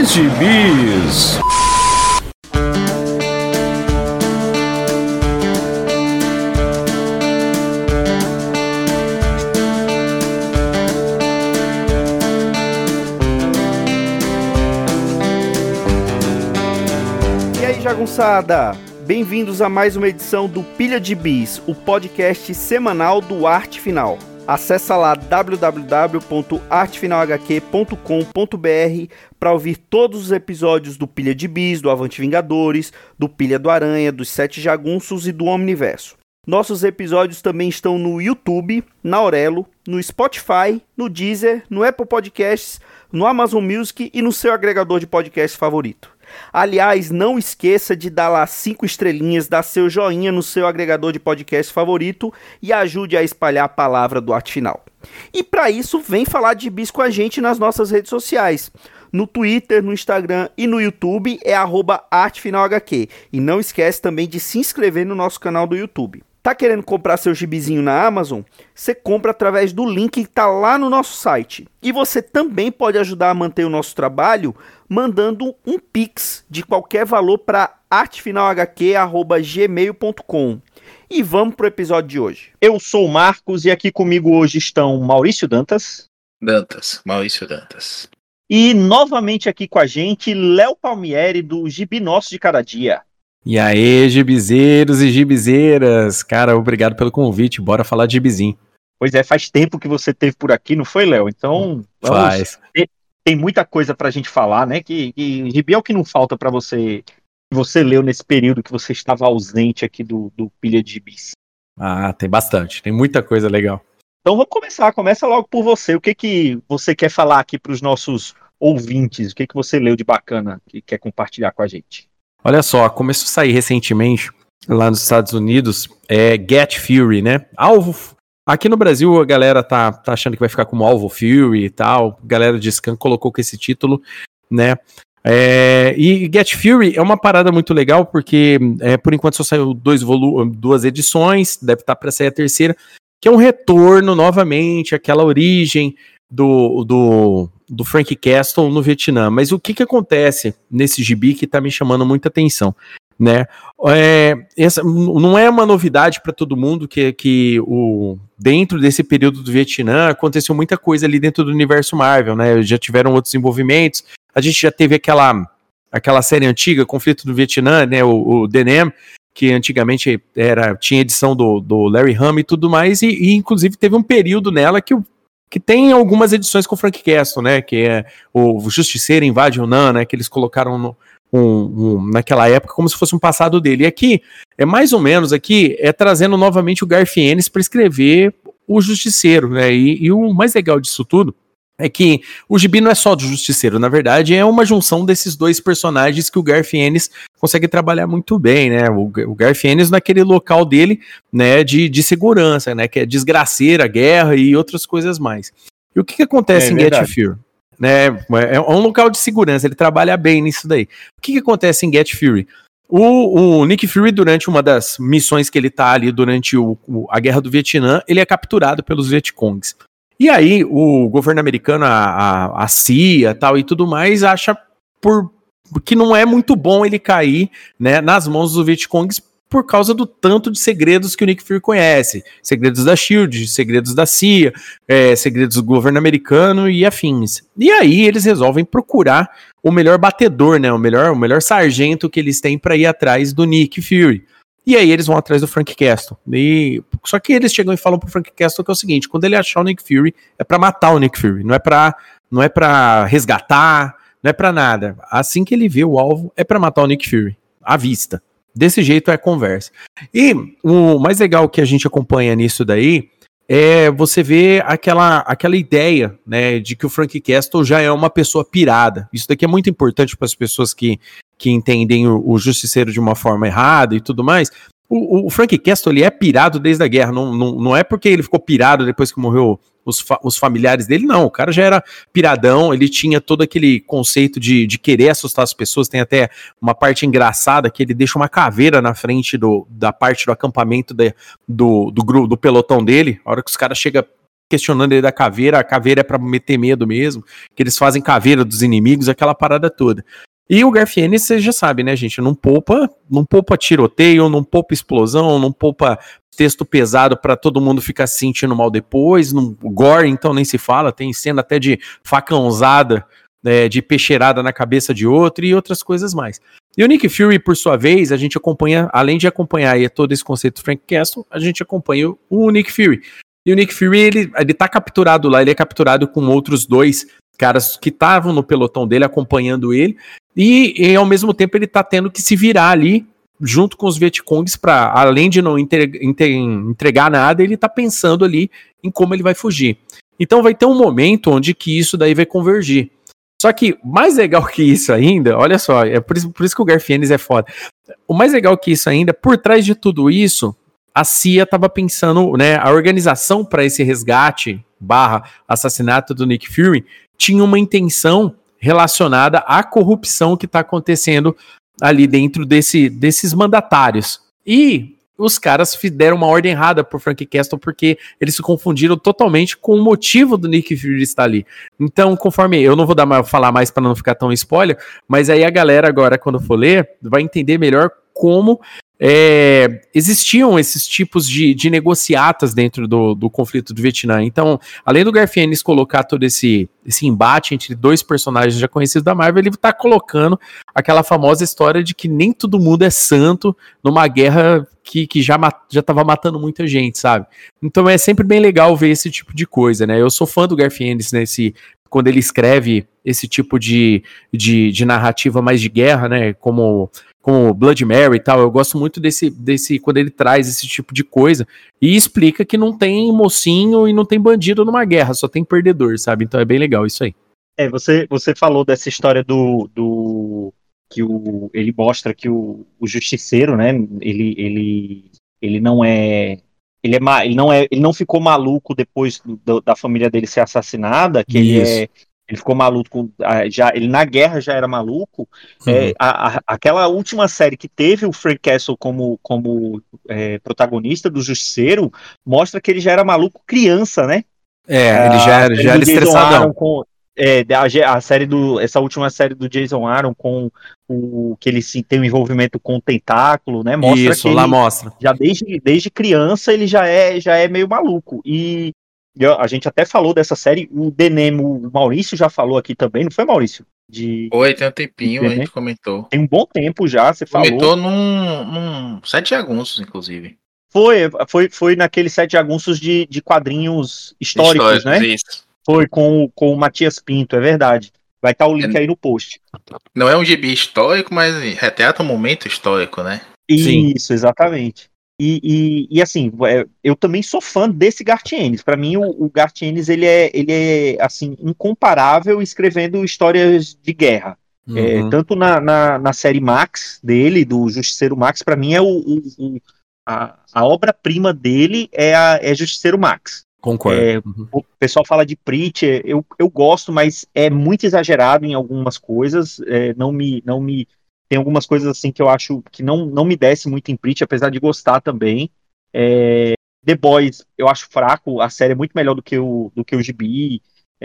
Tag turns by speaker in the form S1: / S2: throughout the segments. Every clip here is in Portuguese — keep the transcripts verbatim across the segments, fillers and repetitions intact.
S1: Bis de Bis.
S2: E aí, jagunçada? Bem-vindos a mais uma edição do Pilha de Bis, o podcast semanal do Arte Final. Acesse lá w w w ponto arte final h q ponto com ponto b r para ouvir todos os episódios do Pilha de Bis, do Avante Vingadores, do Pilha do Aranha, dos Sete Jagunços e do Omniverso. Nossos episódios também estão no YouTube, na Aurelo, no Spotify, no Deezer, no Apple Podcasts, no Amazon Music e no seu agregador de podcast favorito. Aliás, não esqueça de dar lá cinco estrelinhas, dar seu joinha no seu agregador de podcast favorito e ajude a espalhar a palavra do Arte Final. E para isso, vem falar de bis com a gente nas nossas redes sociais. No Twitter, no Instagram e no YouTube é arroba artefinalhq. E não esquece também de se inscrever no nosso canal do YouTube. Tá querendo comprar seu gibizinho na Amazon? Você compra através do link que tá lá no nosso site. E você também pode ajudar a manter o nosso trabalho mandando um Pix de qualquer valor para artefinalhq arroba gmail ponto com. E vamos pro episódio de hoje.
S3: Eu sou o Marcos e aqui comigo hoje estão Maurício Dantas.
S4: Dantas, Maurício Dantas.
S3: E novamente aqui com a gente, Léo Palmieri, do Gibi Nosso de Cada Dia.
S5: E aí, gibizeiros e gibizeiras, cara, obrigado pelo convite, bora falar de gibizinho.
S3: Pois é, faz tempo que você esteve por aqui, não foi, Léo? Então, vamos,
S5: faz.
S3: Tem, tem muita coisa pra gente falar, né, que, que gibi é o que não falta pra você, que você leu nesse período que você estava ausente aqui do, do Pilha de Bis.
S5: Ah, tem bastante, tem muita coisa legal.
S3: Então vamos começar, começa logo por você, o que que você quer falar aqui pros nossos ouvintes, o que que você leu de bacana que quer compartilhar com a gente?
S5: Olha só, começou a sair recentemente, lá nos Estados Unidos, é Get Fury, né? Alvo. Aqui no Brasil a galera tá, tá achando que vai ficar como Alvo Fury e tal. A galera de Scan colocou com esse título, né? É, e Get Fury é uma parada muito legal, porque é, por enquanto só saiu dois volu- duas edições, deve estar para sair a terceira, que é um retorno novamente, aquela origem do... do do Frank Castle no Vietnã. Mas o que que acontece nesse gibi que tá me chamando muita atenção, né? É, essa não é uma novidade para todo mundo que, que o, dentro desse período do Vietnã aconteceu muita coisa ali dentro do universo Marvel, né? Já tiveram outros envolvimentos. A gente já teve aquela, aquela série antiga, Conflito do Vietnã, né? O, o The Nam, que antigamente era, tinha edição do, do Larry Hama e tudo mais, e, e inclusive teve um período nela que o que tem algumas edições com o Frank Castle, né, que é o Justiceiro invade o Nan, né, que eles colocaram no, um, um, naquela época como se fosse um passado dele. E aqui, é mais ou menos aqui, é trazendo novamente o Garth Ennis para escrever o Justiceiro, né, e, e o mais legal disso tudo é que o gibi não é só do Justiceiro, na verdade é uma junção desses dois personagens que o Garth Ennis consegue trabalhar muito bem, né, o, o Garth Ennis naquele local dele, né, de, de segurança, né, que é desgraceira, guerra e outras coisas mais. E o que que acontece é em verdade. Get Fury? Né, é um local de segurança, ele trabalha bem nisso daí. O que que acontece em Get Fury? O, o Nick Fury, durante uma das missões que ele tá ali, durante o, o, a Guerra do Vietnã, ele é capturado pelos Vietcongs. E aí o governo americano, a, a, a C I A tal, e tudo mais, acha por, que não é muito bom ele cair, né, nas mãos dos Vietcongs por causa do tanto de segredos que o Nick Fury conhece. Segredos da SHIELD, segredos da C I A, é, segredos do governo americano e afins. E aí eles resolvem procurar o melhor batedor, né, o melhor, o melhor sargento que eles têm para ir atrás do Nick Fury. E aí eles vão atrás do Frank Castle. E... Só que eles chegam e falam pro Frank Castle que é o seguinte, quando ele achar o Nick Fury, é pra matar o Nick Fury, não é pra, não é pra resgatar, não é pra nada. Assim que ele vê o alvo, é pra matar o Nick Fury, à vista. Desse jeito é a conversa. E o mais legal que a gente acompanha nisso daí é você ver aquela, aquela ideia, né, de que o Frank Castle já é uma pessoa pirada. Isso daqui é muito importante para as pessoas que que entendem o, o Justiceiro de uma forma errada e tudo mais. O, o Frank Castle, ele é pirado desde a guerra, não, não, não é porque ele ficou pirado depois que morreu os, fa- os familiares dele, não, o cara já era piradão, ele tinha todo aquele conceito de, de querer assustar as pessoas, tem até uma parte engraçada que ele deixa uma caveira na frente do, da parte do acampamento de, do, do, do, do pelotão dele, a hora que os caras chegam questionando ele da caveira, a caveira é pra meter medo mesmo, que eles fazem caveira dos inimigos, aquela parada toda. E o Garth Ennis, você já sabe, né, gente, não poupa, não poupa tiroteio, não poupa explosão, não poupa texto pesado pra todo mundo ficar se sentindo mal depois, não, gore, então nem se fala, tem cena até de facãozada, é, de peixeirada na cabeça de outro e outras coisas mais. E o Nick Fury, por sua vez, a gente acompanha, além de acompanhar aí todo esse conceito do Frank Castle, a gente acompanha o Nick Fury. E o Nick Fury, ele, ele tá capturado lá, ele é capturado com outros dois caras que estavam no pelotão dele, acompanhando ele, e, e ao mesmo tempo ele tá tendo que se virar ali, junto com os Vietcongs, pra, além de não entre, entre, entregar nada, ele tá pensando ali em como ele vai fugir. Então vai ter um momento onde que isso daí vai convergir. Só que, mais legal que isso ainda, olha só, é por isso, por isso que o Garth Ennis é foda. O mais legal que isso ainda, por trás de tudo isso, a C I A estava pensando, né, a organização para esse resgate barra assassinato do Nick Fury tinha uma intenção relacionada à corrupção que está acontecendo ali dentro desse, desses mandatários. E os caras deram uma ordem errada pro Frank Castle porque eles se confundiram totalmente com o motivo do Nick Fury estar ali. Então, conforme, eu não vou dar mais, falar mais para não ficar tão spoiler, mas aí a galera agora, quando for ler, vai entender melhor como é, existiam esses tipos de, de negociatas dentro do, do conflito do Vietnã. Então, além do Garth Ennis colocar todo esse, esse embate entre dois personagens já conhecidos da Marvel, ele tá colocando aquela famosa história de que nem todo mundo é santo numa guerra que, que já, já tava matando muita gente, sabe? Então é sempre bem legal ver esse tipo de coisa, né? Eu sou fã do Garth Ennis nesse... quando ele escreve esse tipo de, de, de narrativa mais de guerra, né, como, como Blood Mary e tal, eu gosto muito desse, desse, quando ele traz esse tipo de coisa e explica que não tem mocinho e não tem bandido numa guerra, só tem perdedor, sabe, então é bem legal isso aí.
S3: É, você, você falou dessa história do, do que o, ele mostra que o, o justiceiro, né, ele, ele, ele não é... Ele, é, ele, não é, ele não ficou maluco depois do, da família dele ser assassinada, que ele, é, ele ficou maluco, já, ele na guerra já era maluco. Uhum. É, a, a, aquela última série que teve o Frank Castle como, como é, protagonista do Justiceiro, mostra que ele já era maluco criança, né?
S5: É, ele já era, já era estressadão.
S3: Com, é, a, a série do, essa última série do Jason Aaron com o que ele sim, tem um envolvimento com o tentáculo, né? Mostra
S5: Isso,
S3: que
S5: lá
S3: ele,
S5: mostra.
S3: Já desde, desde criança ele já é, já é meio maluco. E a gente até falou dessa série, o Denemo, o Maurício já falou aqui também, não foi, Maurício? De,
S4: Oi, tem um tempinho, a gente comentou.
S3: Tem um bom tempo já, você
S4: comentou
S3: falou.
S4: Comentou num, num Sete Jagunços, inclusive.
S3: Foi, foi, foi naqueles Sete Jagunços de, de quadrinhos históricos, históricos né?
S4: Isso.
S3: Foi com, com o Matias Pinto, é verdade. Vai estar o link é, aí no post.
S4: Não é um gibi histórico, mas retrata um momento histórico, né?
S3: Isso, Sim. exatamente. E, e, e assim, eu também sou fã desse Garth Ennis. Para mim, o, o Garth Ennis, ele é, ele é assim, incomparável escrevendo histórias de guerra. Uhum. É, tanto na, na, na série Max dele, do Justiceiro Max, para mim é o, o, o a, a obra-prima dele é, a, é Justiceiro Max.
S5: Concordo.
S3: É, uhum. O pessoal fala de Preacher, eu, eu gosto, mas é muito exagerado em algumas coisas, é, não me, não me, tem algumas coisas assim que eu acho que não, não me desce muito em Preacher, apesar de gostar também. É, The Boys, eu acho fraco, a série é muito melhor do que o, do que o Gibi,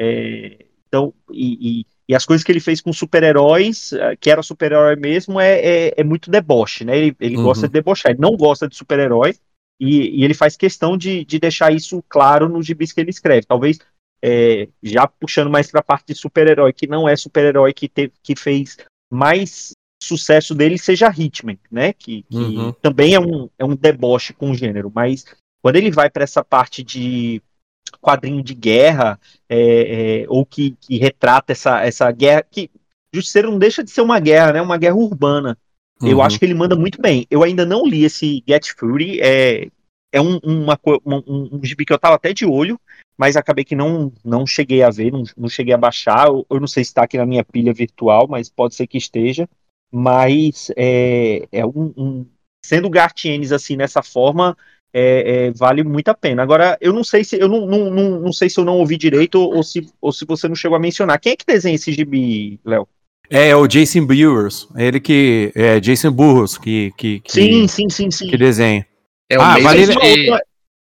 S3: é, então, e, e, e as coisas que ele fez com super-heróis, que era super-herói mesmo, é, é, é muito deboche, né, ele, ele uhum. gosta de debochar, ele não gosta de super-herói. E, e ele faz questão de, de deixar isso claro nos gibis que ele escreve. Talvez, é, já puxando mais para a parte de super-herói, que não é super-herói que, teve, que fez mais sucesso dele, seja Hitman, né? Que, que uhum. também é um, é um deboche com o gênero. Mas quando ele vai para essa parte de quadrinho de guerra, é, é, ou que, que retrata essa, essa guerra, que Justiceiro não deixa de ser uma guerra, né? Uma guerra urbana. Eu uhum. acho que ele manda muito bem. Eu ainda não li esse Get Fury, é, é um, uma, um, um gibi que eu tava até de olho, mas acabei que não, não cheguei a ver, não, não cheguei a baixar, eu, eu não sei se está aqui na minha pilha virtual, mas pode ser que esteja, mas é, é um, um, sendo Garth Ennis assim, nessa forma, é, é, vale muito a pena. Agora, eu não sei se eu não, não, não, não sei se eu não ouvi direito ou se, ou se você não chegou a mencionar. Quem é que desenha esse gibi, Léo?
S5: É, é o Jason Burrows, ele que é Jason Burrows que que, que
S3: sim, sim, sim, sim.
S5: que desenha.
S4: É o ah,
S5: vale
S4: de...
S3: outra,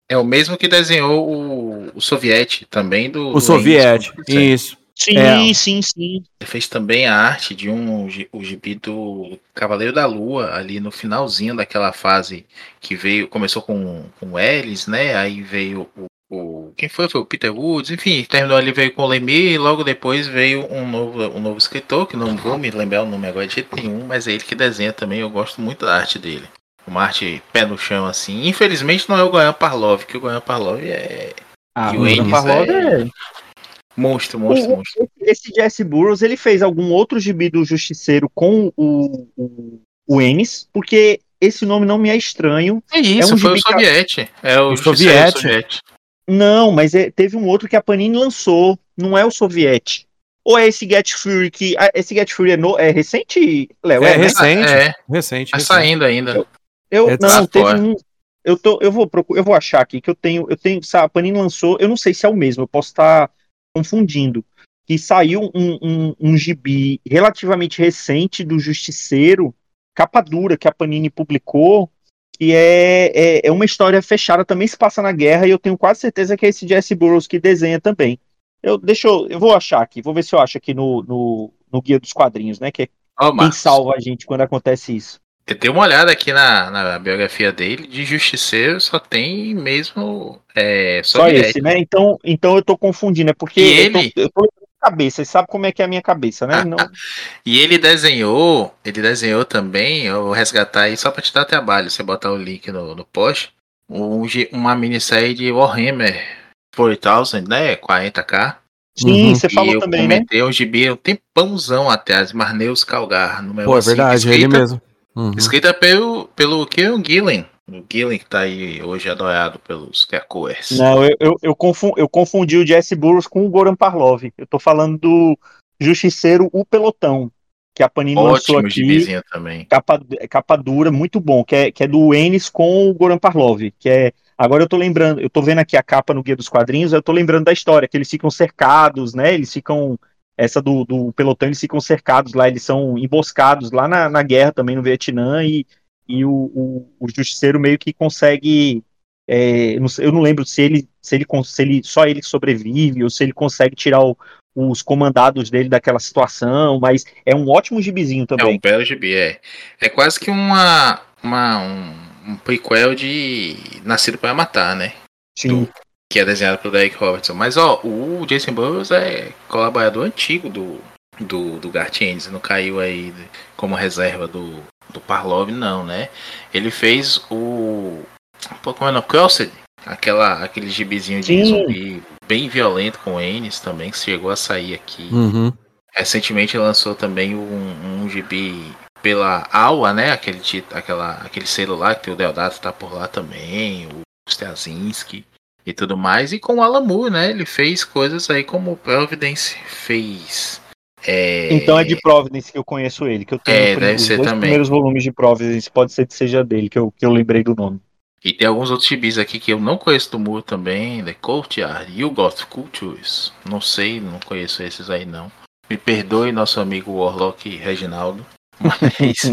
S4: É o mesmo que desenhou o, o Soviete também do.
S5: O
S4: do
S5: Soviete,
S4: Ennis,
S5: isso.
S3: Sim,
S5: É.
S3: sim, sim.
S4: Ele fez também a arte de um gi- o gibi do Cavaleiro da Lua, ali no finalzinho daquela fase que veio, começou com, com o Ellis, né? Aí veio o, o. Quem foi? Foi o Peter Woods, enfim, terminou ali, veio com o Lemire e logo depois veio um novo, um novo escritor, que não vou me lembrar o nome agora de jeito nenhum, mas é ele que desenha também, eu gosto muito da arte dele. Uma arte pé no chão, assim. Infelizmente não é o Goian Parlov, que o Goian Parlov é.
S3: Ah,
S4: e
S3: o
S4: o
S3: Goran
S4: Ennis
S3: Parlov
S4: é.
S3: é...
S4: Monstro, monstro,
S3: O-
S4: monstro.
S3: Esse Jesse Burroughs, ele fez algum outro gibi do Justiceiro com o, o, o Ennis, porque esse nome não me é estranho.
S4: É
S3: É
S4: isso,
S3: um
S4: foi o
S3: gibi que a-
S4: Soviete. É o,
S5: O
S4: Justiceiro
S5: Soviete.
S4: Soviete.
S3: Não, mas é- teve um outro que a Panini lançou, não é o Soviete. Ou é esse Get Fury que... ah, esse Get Fury é, no- é recente, Léo?
S5: É,
S3: É, né?
S5: recente.
S4: É,
S5: Recente,
S4: tá
S5: recente.
S4: saindo ainda.
S3: Eu, eu
S5: É de
S3: não, teve
S4: fora.
S3: um... Eu, tô, eu, vou procurar, eu vou achar aqui que eu tenho... Eu tenho sabe, a Panini lançou, eu não sei se é o mesmo, eu posso estar confundindo. Que saiu um, um, um gibi relativamente recente do Justiceiro, capa dura, que a Panini publicou, que é, é, é uma história fechada, também se passa na guerra, e eu tenho quase certeza que é esse Jesse Burroughs que desenha também. Eu, deixa eu, eu vou achar aqui, vou ver se eu acho aqui no, no, no Guia dos Quadrinhos, né? Que é
S4: Ó,
S3: quem
S4: Marcos,
S3: salva a gente quando acontece isso.
S4: eu dei uma olhada aqui na, na biografia dele, de Justiceiro só tem mesmo é,
S3: Só
S4: Soviete.
S3: esse, né? Então, então eu tô confundindo, é porque
S4: E
S3: eu tô,
S4: ele,
S3: eu tô lembrando de cabeça, você sabe como é que é a minha cabeça, né? Não,
S4: e ele desenhou, ele desenhou também, eu vou resgatar aí só pra te dar trabalho, você botar o link no, no post, um, gi- uma minissérie de Warhammer quarenta mil, né, quarenta K.
S3: sim,
S5: Uhum.
S3: você
S4: E
S3: falou
S4: eu
S3: também, né?
S4: comentei um gibi um tempãozão até, as Marneus Calgar, número
S5: Pô, é
S4: cinco,
S5: verdade, é ele
S4: escrita,
S5: mesmo. Uhum.
S4: escrita pelo, pelo Kieran Gillen. O Gillen que tá aí hoje adorado pelos Krakoers.
S3: Não, eu, eu, eu, confundi, eu confundi o Jesse Burroughs com o Goran Parlov. Eu tô falando do Justiceiro O Pelotão, que a Panini lançou
S4: Ótimo
S3: aqui,
S4: gibizinho também.
S3: capa, capa dura, muito bom, que é, que é do Ennis com o Goran Parlov, que é... Agora eu tô lembrando, eu tô vendo aqui a capa no Guia dos Quadrinhos, eu tô lembrando da história, que eles ficam cercados, né, eles ficam... Essa do, do pelotão, eles ficam cercados lá, eles são emboscados lá na, na guerra também no Vietnã, e, e o, o, o Justiceiro meio que consegue... É, eu, não, eu não lembro se ele, se ele, se ele só ele sobrevive ou se ele consegue tirar o, os comandados dele daquela situação, mas é um ótimo gibizinho
S4: É um
S3: também.
S4: belo gibi, é. É quase que uma, uma, um, um prequel de Nascido para Matar, né?
S3: Sim.
S4: Do, que é desenhado pelo Derek Robertson. Mas, ó, o Jason Burroughs é colaborador antigo do, do, do Garth Ennis. Não caiu aí como reserva do, do Parlov, não, né? Ele fez o... Pô, como é o nome? Crossed. Aquela, aquele gibizinho de
S3: Sim.
S4: zumbi bem violento com o Ennis também, que chegou a sair aqui.
S5: Uhum.
S4: Recentemente lançou também um, um gibi pela Aua, né? Aquele, aquela, aquele selo lá, que o Deodato tá por lá também, o Straczynski e tudo mais. E com o Alan Moore, né? Ele fez coisas aí como o Providence fez. É...
S3: Então é de Providence que eu conheço ele, que eu tenho
S4: É,
S3: os
S4: deve ser
S3: dois
S4: também.
S3: primeiros volumes de Providence, pode ser que seja dele, que eu, que eu lembrei do nome.
S4: E tem alguns outros gibis aqui que eu não conheço do Moore também, The Courtyard, You Got Cultures. Não sei, não conheço esses aí não. Me perdoe, nosso amigo Warlock Reginaldo. Mas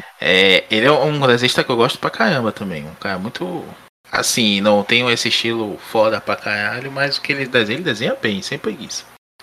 S4: é, ele é um desenhista que eu gosto pra caramba também. Um cara muito. Assim, não tem esse estilo foda pra caralho, mas o que ele desenha, ele desenha bem, sem preguiça.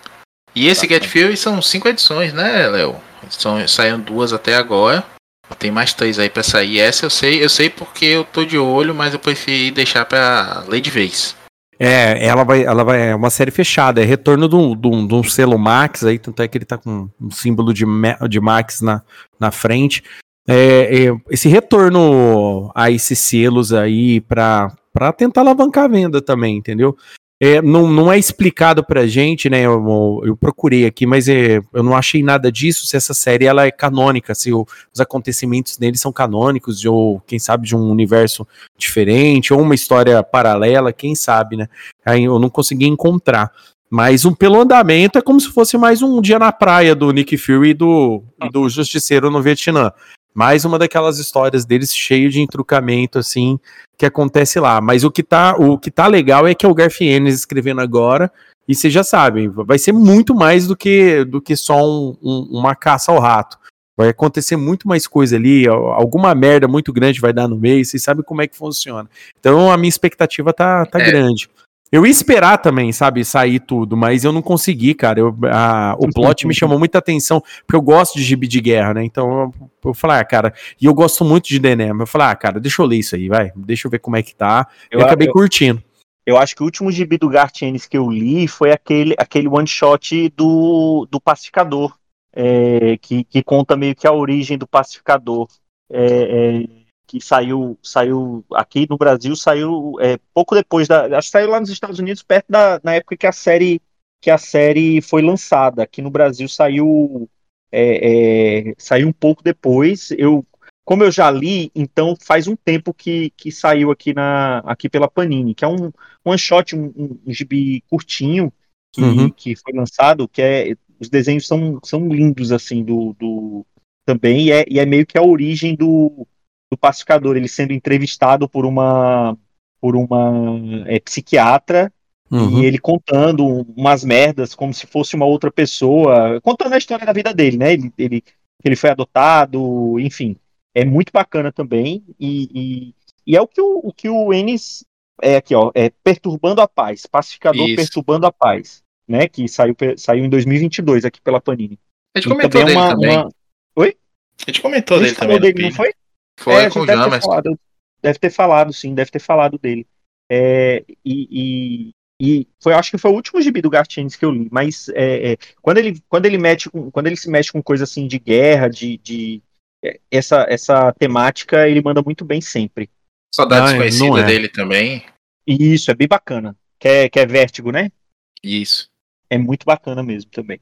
S4: E esse Get Fury são cinco edições, né, Léo? São, saíram duas até agora. Tem mais três aí pra sair. Essa eu sei, eu sei porque eu tô de olho, mas eu preferi deixar pra ler de vez.
S5: É, ela vai, ela vai, é uma série fechada, é retorno de um, de um, de um selo Max, aí, tanto é que ele tá com um símbolo de, de Max na, na frente. É, é, esse retorno a esses selos aí pra, pra tentar alavancar a venda também, entendeu? É, não, não é explicado pra gente, né? Eu, eu procurei aqui, mas é, eu não achei nada disso. Se essa série ela é canônica, se o, os acontecimentos nele são canônicos, ou quem sabe de um universo diferente, ou uma história paralela, quem sabe, né? Aí eu não consegui encontrar. Mas um, pelo andamento é como se fosse mais um dia na praia do Nick Fury e do, e do Justiceiro no Vietnã. Mais uma daquelas histórias deles cheio de entrucamento, assim, que acontece lá. Mas o que tá, o que tá legal é que é o Garth Ennis escrevendo agora, e vocês já sabem, vai ser muito mais do que, do que só um, um, uma caça ao rato. Vai acontecer muito mais coisa ali, alguma merda muito grande vai dar no meio, vocês sabem como é que funciona. Então a minha expectativa tá, tá é. grande. Eu ia esperar também, sabe, sair tudo, mas eu não consegui, cara. Eu, a, o plot me chamou muita atenção, porque eu gosto de gibi de guerra, né? Então eu, eu falei, ah, cara, e eu gosto muito de D N M. Eu falei, ah, cara, deixa eu ler isso aí, vai. Deixa eu ver como é que tá. Eu, e acabei
S3: eu,
S5: curtindo.
S3: Eu acho que o último gibi do Garth Ennis que eu li foi aquele, aquele one-shot do, do Pacificador, é, que, que conta meio que a origem do Pacificador. É, é, que saiu, saiu aqui no Brasil, saiu é, pouco depois da. Acho que saiu lá nos Estados Unidos, perto da na época que a série, que a série foi lançada. Aqui no Brasil saiu, é, é, saiu um pouco depois. Eu, como eu já li, então faz um tempo que, que saiu aqui, na, aqui pela Panini, que é um one shot, um, um, um gibi curtinho que, uhum. que foi lançado, que é. Os desenhos são, são lindos, assim, do, do também, e é, e é meio que a origem do do Pacificador, ele sendo entrevistado por uma por uma é, psiquiatra, uhum. e ele contando umas merdas como se fosse uma outra pessoa, contando a história da vida dele, né? Ele, ele, ele foi adotado, enfim, é muito bacana também, e, e, e é o que o, o que o Ennis é aqui, ó, é Perturbando a Paz, Pacificador Isso. Perturbando a Paz, né? Que saiu, saiu em dois mil e vinte e dois aqui pela Panini.
S4: A gente comentou também dele uma, também. Uma...
S3: Oi?
S4: A gente comentou
S3: a gente
S4: dele também.
S3: Dele, não foi?
S4: Foi
S3: é,
S4: com o
S3: deve,
S4: Jean,
S3: ter
S4: mas...
S3: falado, deve ter falado, sim, deve ter falado dele. É, e, e, e foi, acho que foi o último gibi do Garth Ennis que eu li, mas é, é, quando, ele, quando, ele mete com, quando ele se mexe com coisa assim de guerra, de, de é, essa, essa temática, ele manda muito bem sempre.
S4: Saudade Desconhecida é. dele também.
S3: E isso, é bem bacana. Que é, que é Vértigo, né?
S4: Isso.
S3: É muito bacana mesmo também.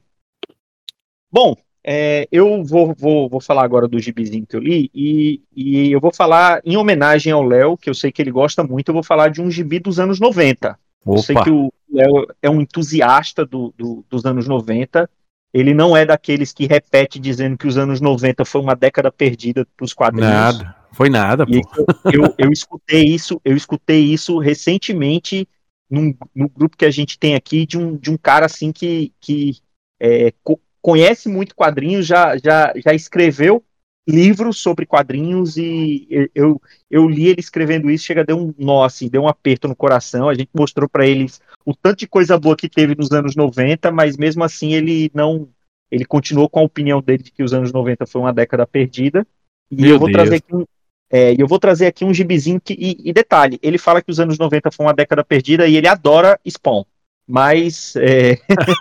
S3: Bom, É, eu vou, vou, vou falar agora do gibizinho que eu li, e, e eu vou falar em homenagem ao Léo, que eu sei que ele gosta muito, eu vou falar de um gibi dos anos noventa. Opa. Eu sei que o Léo é um entusiasta do, do, dos anos noventa, ele não é daqueles que repete dizendo que os anos noventa foi uma década perdida para os quadrinhos.
S5: Nada, foi nada,
S3: e
S5: pô.
S3: Eu, eu, eu escutei isso, eu escutei isso recentemente num, no grupo que a gente tem aqui, de um, de um cara assim que, que é, conhece muito quadrinhos, já, já, já escreveu livros sobre quadrinhos, e eu, eu li ele escrevendo isso, chega a dar um nó, assim, deu um aperto no coração. A gente mostrou para eles o tanto de coisa boa que teve nos anos noventa, mas mesmo assim ele não, ele continuou com a opinião dele de que os anos noventa foi uma década perdida. E Meu eu vou Deus. trazer aqui um, é, eu vou trazer aqui um gibizinho que, e, e detalhe, ele fala que os anos noventa foi uma década perdida e ele adora Spawn. Mas é...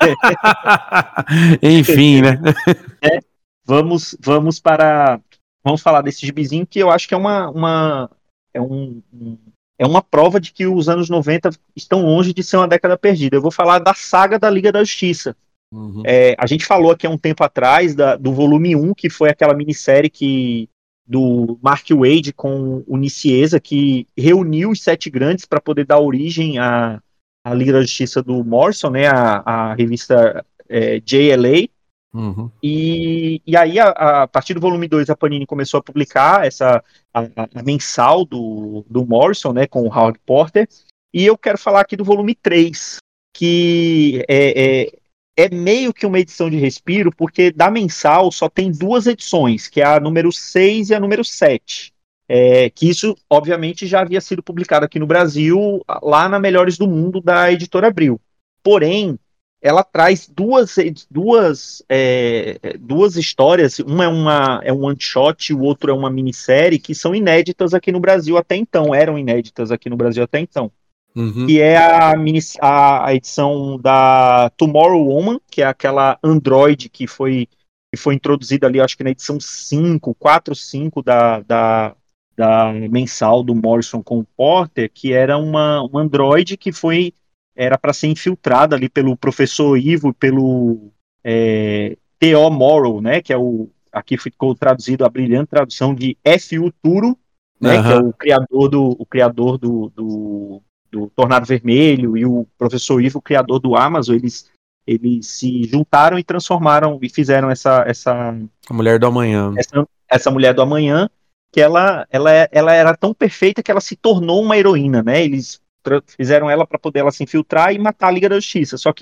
S5: enfim, né?
S3: É, vamos, vamos para vamos falar desse gibizinho, que eu acho que é uma, uma é, um, um, é uma prova de que os anos noventa estão longe de ser uma década perdida. Eu vou falar da saga da Liga da Justiça. Uhum. É, a gente falou aqui há um tempo atrás da, do volume um, que foi aquela minissérie que, do Mark Waid com o Nicieza, que reuniu os sete grandes para poder dar origem à a Liga da Justiça do Morrison, né, a, a revista é, J L A, uhum. e, e aí a, a partir do volume dois a Panini começou a publicar essa, a, a mensal do, do Morrison, né, com o Howard Porter, e eu quero falar aqui do volume três, que é, é, é meio que uma edição de respiro, porque da mensal só tem duas edições, que é a número seis e a número sete. É, que isso, obviamente, já havia sido publicado aqui no Brasil, lá na Melhores do Mundo, da Editora Abril. Porém, ela traz duas, duas, é, duas histórias, uma é, uma, é um one-shot, o outro é uma minissérie, que são inéditas aqui no Brasil até então, eram inéditas aqui no Brasil até então. Uhum. Que é a, a, a edição da Tomorrow Woman, que é aquela androide que foi, que foi introduzida ali, acho que na edição cinco, quatro, cinco da... da da mensal do Morrison com o Porter, que era uma, uma androide que foi, era para ser infiltrada ali pelo professor Ivo, pelo é, T O Morrow, né, que é o, aqui ficou traduzido a brilhante tradução de F U Turo, né, uhum. que é o criador do, o criador do, do, do Tornado Vermelho, e o professor Ivo, o criador do Amazon. Eles, eles se juntaram e transformaram, e fizeram essa... essa
S5: a Mulher do Amanhã.
S3: Essa, essa Mulher do Amanhã, que ela, ela, ela era tão perfeita que ela se tornou uma heroína, né? Eles fizeram ela para poder ela se infiltrar e matar a Liga da Justiça. Só que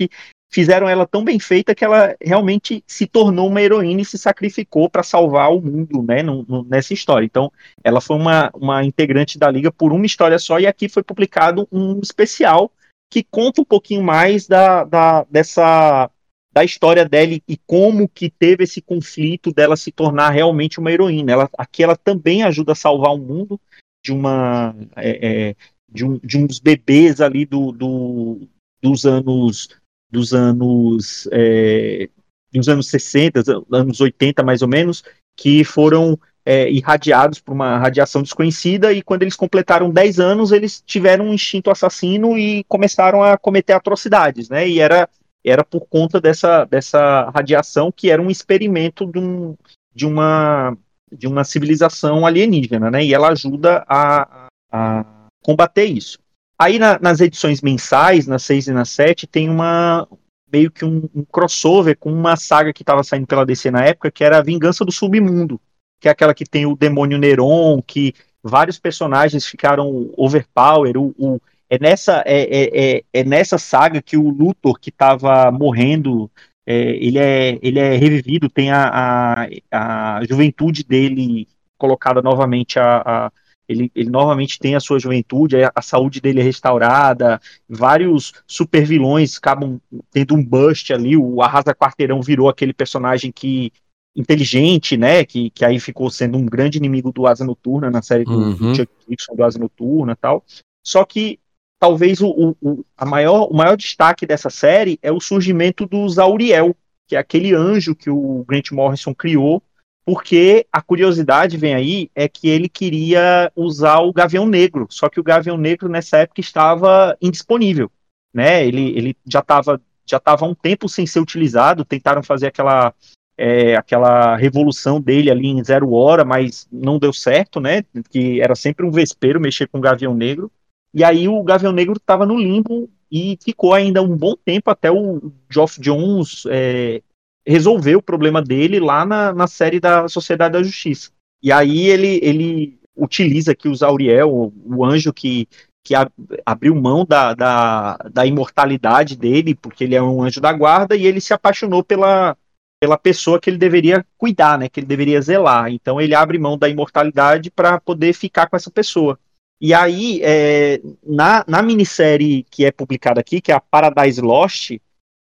S3: fizeram ela tão bem feita que ela realmente se tornou uma heroína e se sacrificou para salvar o mundo, né, no, no, nessa história. Então, ela foi uma, uma integrante da Liga por uma história só, e aqui foi publicado um especial que conta um pouquinho mais da, da, dessa, da história dela e como que teve esse conflito dela se tornar realmente uma heroína. Ela, aqui ela também ajuda a salvar o mundo de uma é, é, de, um, de uns bebês ali do, do, dos anos dos anos é, dos anos sessenta, anos oitenta mais ou menos, que foram é, irradiados por uma radiação desconhecida, e quando eles completaram dez anos, eles tiveram um instinto assassino e começaram a cometer atrocidades, né? E era, era por conta dessa, dessa radiação, que era um experimento de, um, de, uma, de uma civilização alienígena, né? E ela ajuda a, a combater isso. Aí na, nas edições mensais, na seis e na sete, tem uma meio que um, um crossover com uma saga que estava saindo pela D C na época, que era a Vingança do Submundo, que é aquela que tem o demônio Neron, que vários personagens ficaram overpower. O, o, é, nessa, é, é, é nessa saga que o Luthor, que estava morrendo, é, ele, é, ele é revivido, tem a, a, a juventude dele colocada novamente a, a Ele, ele novamente tem a sua juventude, a, a saúde dele é restaurada, vários super vilões acabam tendo um bust ali, o Arrasa Quarteirão virou aquele personagem que inteligente, né, que, que aí ficou sendo um grande inimigo do Asa Noturna na série do,
S5: Uhum.
S3: do Chuck Dixon, do Asa Noturna e tal. Só que talvez o, o, a maior, o maior destaque dessa série é o surgimento do Zauriel, que é aquele anjo que o Grant Morrison criou, porque a curiosidade vem aí é que ele queria usar o Gavião Negro, só que o Gavião Negro nessa época estava indisponível, né? Ele, ele já estava já estava há um tempo sem ser utilizado, tentaram fazer aquela, é, aquela revolução dele ali em Zero Hora, mas não deu certo, né? Que era sempre um vespeiro mexer com o Gavião Negro, e aí o Gavião Negro estava no limbo e ficou ainda um bom tempo até o Geoff Johns é, resolver o problema dele lá na, na série da Sociedade da Justiça. E aí ele, ele utiliza aqui o Zauriel, o, o anjo que, que a, abriu mão da, da, da imortalidade dele, porque ele é um anjo da guarda, e ele se apaixonou pela, pela pessoa que ele deveria cuidar, né, que ele deveria zelar. Então ele abre mão da imortalidade para poder ficar com essa pessoa. E aí, é, na, na minissérie que é publicada aqui, que é a Paradise Lost,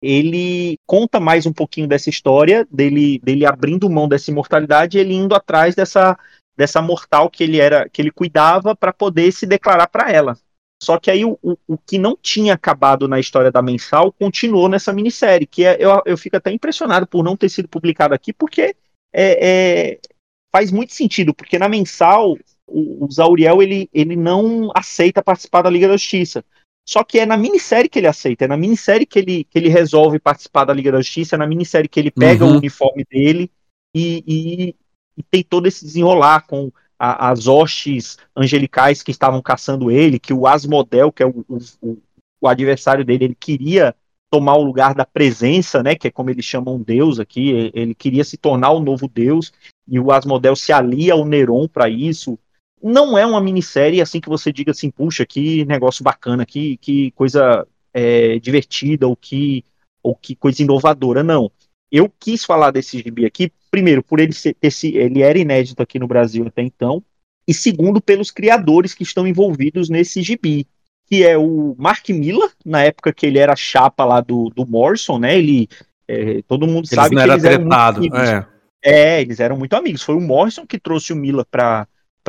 S3: ele conta mais um pouquinho dessa história, dele, dele abrindo mão dessa imortalidade e ele indo atrás dessa, dessa mortal que ele, era, que ele cuidava para poder se declarar para ela. Só que aí o, o, o que não tinha acabado na história da mensal continuou nessa minissérie, que é, eu, eu fico até impressionado por não ter sido publicado aqui, porque é, é, faz muito sentido, porque na mensal o, o Zauriel ele, ele não aceita participar da Liga da Justiça. Só que é na minissérie que ele aceita, é na minissérie que ele, que ele resolve participar da Liga da Justiça, é na minissérie que ele pega uhum. o uniforme dele e, e, e tem todo esse desenrolar com a, as hostes angelicais que estavam caçando ele, que o Asmodel, que é o, o, o adversário dele, ele queria tomar o lugar da presença, né, que é como eles chamam Deus aqui, ele queria se tornar o novo Deus, e o Asmodel se alia ao Neron para isso. Não é uma minissérie assim que você diga assim, puxa, que negócio bacana, que, que coisa é, divertida, ou que, ou que coisa inovadora, não. Eu quis falar desse gibi aqui, primeiro, por ele ser, esse, ele era inédito aqui no Brasil até então, e segundo, pelos criadores que estão envolvidos nesse gibi, que é o Mark Millar, na época que ele era chapa lá do, do Morrison, né, ele, é, todo mundo eles sabe que eles eram muito amigos. É. é, eles eram muito amigos, foi o Morrison que trouxe o Millar para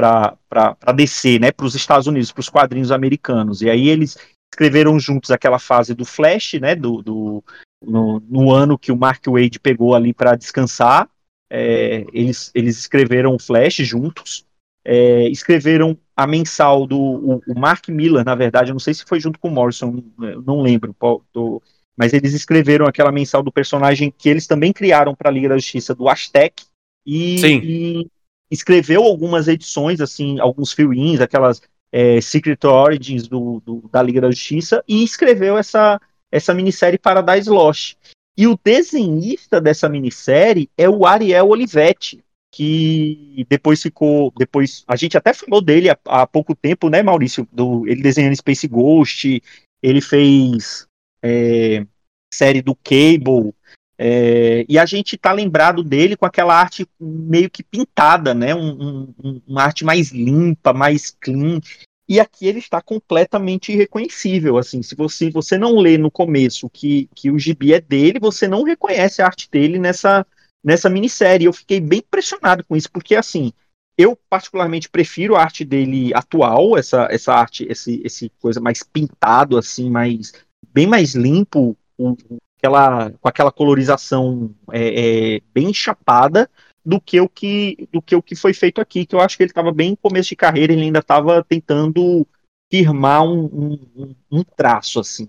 S3: para descer, né, para os Estados Unidos, para os quadrinhos americanos, e aí eles escreveram juntos aquela fase do Flash, né, do, do, no, no ano que o Mark Waid pegou ali para descansar, é, eles, eles escreveram o Flash juntos, é, escreveram a mensal do o, o Mark Millar, na verdade, eu não sei se foi junto com o Morrison, eu não lembro, tô, mas eles escreveram aquela mensal do personagem que eles também criaram para a Liga da Justiça, do Aztec, e,
S5: Sim.
S3: e escreveu algumas edições, assim, alguns fill-ins, aquelas é, Secret Origins do, do, da Liga da Justiça, e escreveu essa, essa minissérie Paradise Lost. E o desenhista dessa minissérie é o Ariel Olivetti, que depois ficou, depois, a gente até falou dele há, há pouco tempo, né, Maurício, do, ele desenhando Space Ghost, ele fez é, série do Cable, é, e a gente tá lembrado dele com aquela arte meio que pintada, né, um, um, uma arte mais limpa, mais clean, e aqui ele está completamente irreconhecível, assim, se você, você não lê no começo que, que o gibi é dele, você não reconhece a arte dele nessa, nessa minissérie. Eu fiquei bem impressionado com isso, porque, assim, eu particularmente prefiro a arte dele atual, essa, essa arte, esse, esse coisa mais pintado, assim, mais, bem mais limpo, com aquela, com aquela colorização é, é, bem chapada, do que o que, do que o que foi feito aqui, que eu acho que ele estava bem no começo de carreira, ele ainda estava tentando firmar um, um, um traço, assim.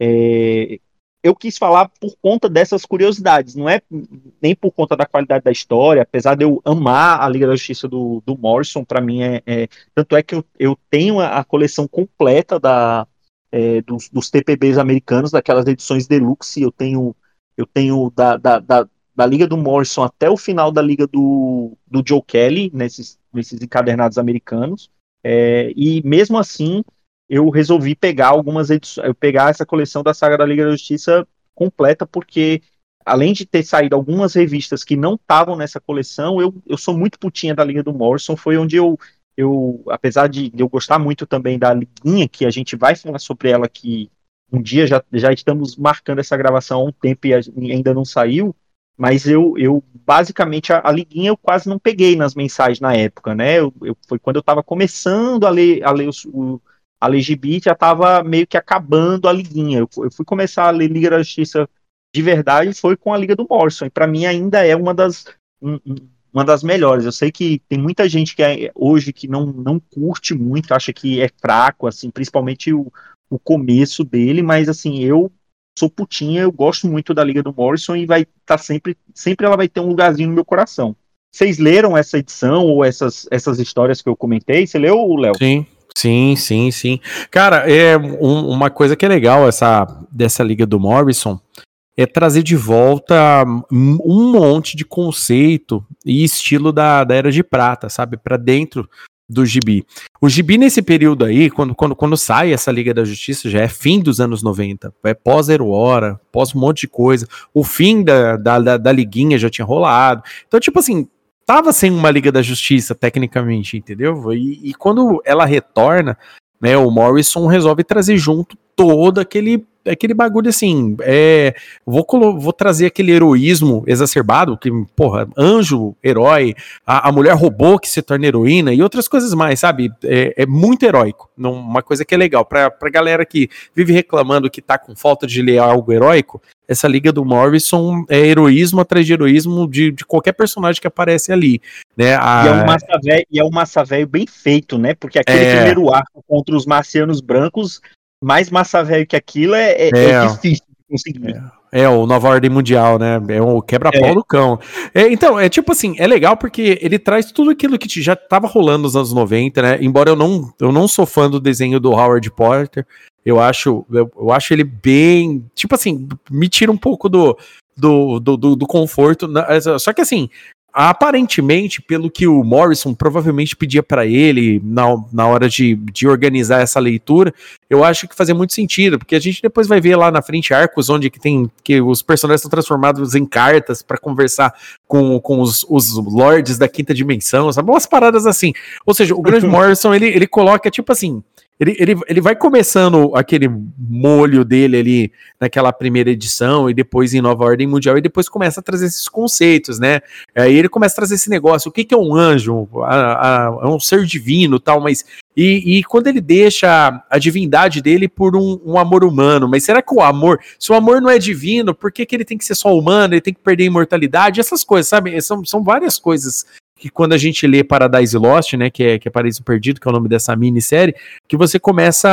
S3: É, eu quis falar por conta dessas curiosidades, não é nem por conta da qualidade da história, apesar de eu amar a Liga da Justiça do, do Morrison, para mim é, é... Tanto é que eu, eu tenho a, a coleção completa da, é, dos, dos T P Bs americanos, daquelas edições deluxe, eu tenho, eu tenho da, da, da da Liga do Morrison até o final da Liga do, do Joe Kelly, nesses, nesses encadernados americanos, é, e mesmo assim eu resolvi pegar algumas edições, eu pegar essa coleção da saga da Liga da Justiça completa, porque além de ter saído algumas revistas que não estavam nessa coleção, eu, eu sou muito putinha da Liga do Morrison, foi onde eu, eu apesar de eu gostar muito também da Liguinha, que a gente vai falar sobre ela, que um dia já, já estamos marcando essa gravação há um tempo e ainda não saiu, mas eu, eu basicamente, a, a Liguinha eu quase não peguei nas mensais na época, né, eu, eu, foi quando eu estava começando a ler, a ler o, o, a ler gibi, já estava meio que acabando a Liguinha, eu, eu fui começar a ler Liga da Justiça de verdade, foi com a Liga do Morrison, e para mim ainda é uma das, um, uma das melhores. Eu sei que tem muita gente que é, hoje que não, não curte muito, acha que é fraco, assim, principalmente o, o começo dele, mas assim, eu sou putinha, eu gosto muito da Liga do Morrison e vai estar tá sempre, sempre ela vai ter um lugarzinho no meu coração. Vocês leram essa edição ou essas, essas histórias que eu comentei? Você leu, Léo?
S5: Sim, sim, sim, sim. Cara, é um, uma coisa que é legal essa, dessa Liga do Morrison é trazer de volta um monte de conceito e estilo da, da Era de Prata, sabe? Pra dentro do gibi. O gibi nesse período aí, quando, quando, quando sai essa Liga da Justiça, já é fim dos anos noventa, é pós Zero Hora, pós um monte de coisa, o fim da, da, da, da Liguinha já tinha rolado, então tipo assim, tava sem uma Liga da Justiça tecnicamente, entendeu? E, e quando ela retorna, né, o Morrison resolve trazer junto todo aquele aquele bagulho assim, é, vou, vou trazer aquele heroísmo exacerbado, que, porra, anjo, herói, a, a mulher robô que se torna heroína e outras coisas mais, sabe? É, é muito heróico, uma coisa que é legal, pra, pra galera que vive reclamando que tá com falta de ler algo heróico, essa Liga do Morrison é heroísmo atrás de heroísmo de, de qualquer personagem que aparece ali, né? A...
S3: E é um massa velho, e é um massa velho bem feito, né? Porque aquele é... primeiro arco contra os marcianos brancos, mais massa velho que aquilo é, é, é, é difícil de conseguir.
S5: É, é o Nova Ordem Mundial, né? É o quebra-pau é. do cão. É, então, é tipo assim, é legal porque ele traz tudo aquilo que já estava rolando nos anos noventa, né? Embora eu não, eu não sou fã do desenho do Howard Porter, eu acho, eu, eu acho ele bem... Tipo assim, me tira um pouco do, do, do, do, do conforto. Só que assim... Aparentemente, pelo que o Morrison provavelmente pedia para ele na, na hora de, de organizar essa leitura, eu acho que fazia muito sentido, porque a gente depois vai ver lá na frente arcos onde que tem que os personagens são transformados em cartas para conversar com, com os, os lords da quinta dimensão, sabe? Umas paradas assim. Ou seja, o grande Morrison, ele, ele coloca tipo assim, Ele, ele, ele vai começando aquele molho dele ali naquela primeira edição e depois em Nova Ordem Mundial e depois começa a trazer esses conceitos, né? Aí ele começa a trazer esse negócio, o que, que é um anjo? A, a, é um ser divino tal, mas... E, e quando ele deixa a divindade dele por um, um amor humano, mas será que o amor... Se o amor não é divino, por que, que ele tem que ser só humano? Ele tem que perder a imortalidade? Essas coisas, sabe? São, são várias coisas... que quando a gente lê Paradise Lost, né, que é, que é Paraíso Perdido, que é o nome dessa minissérie, que você começa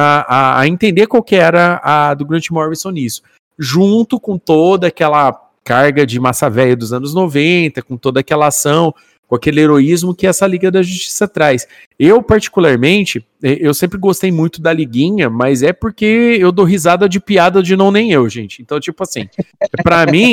S5: a, a, a entender qual que era a do Grant Morrison nisso, junto com toda aquela carga de massa velha dos anos noventa, com toda aquela ação, com aquele heroísmo que essa Liga da Justiça traz. Eu, particularmente, eu sempre gostei muito da Liguinha, mas é porque eu dou risada de piada de não nem eu, gente. Então, tipo assim, pra mim...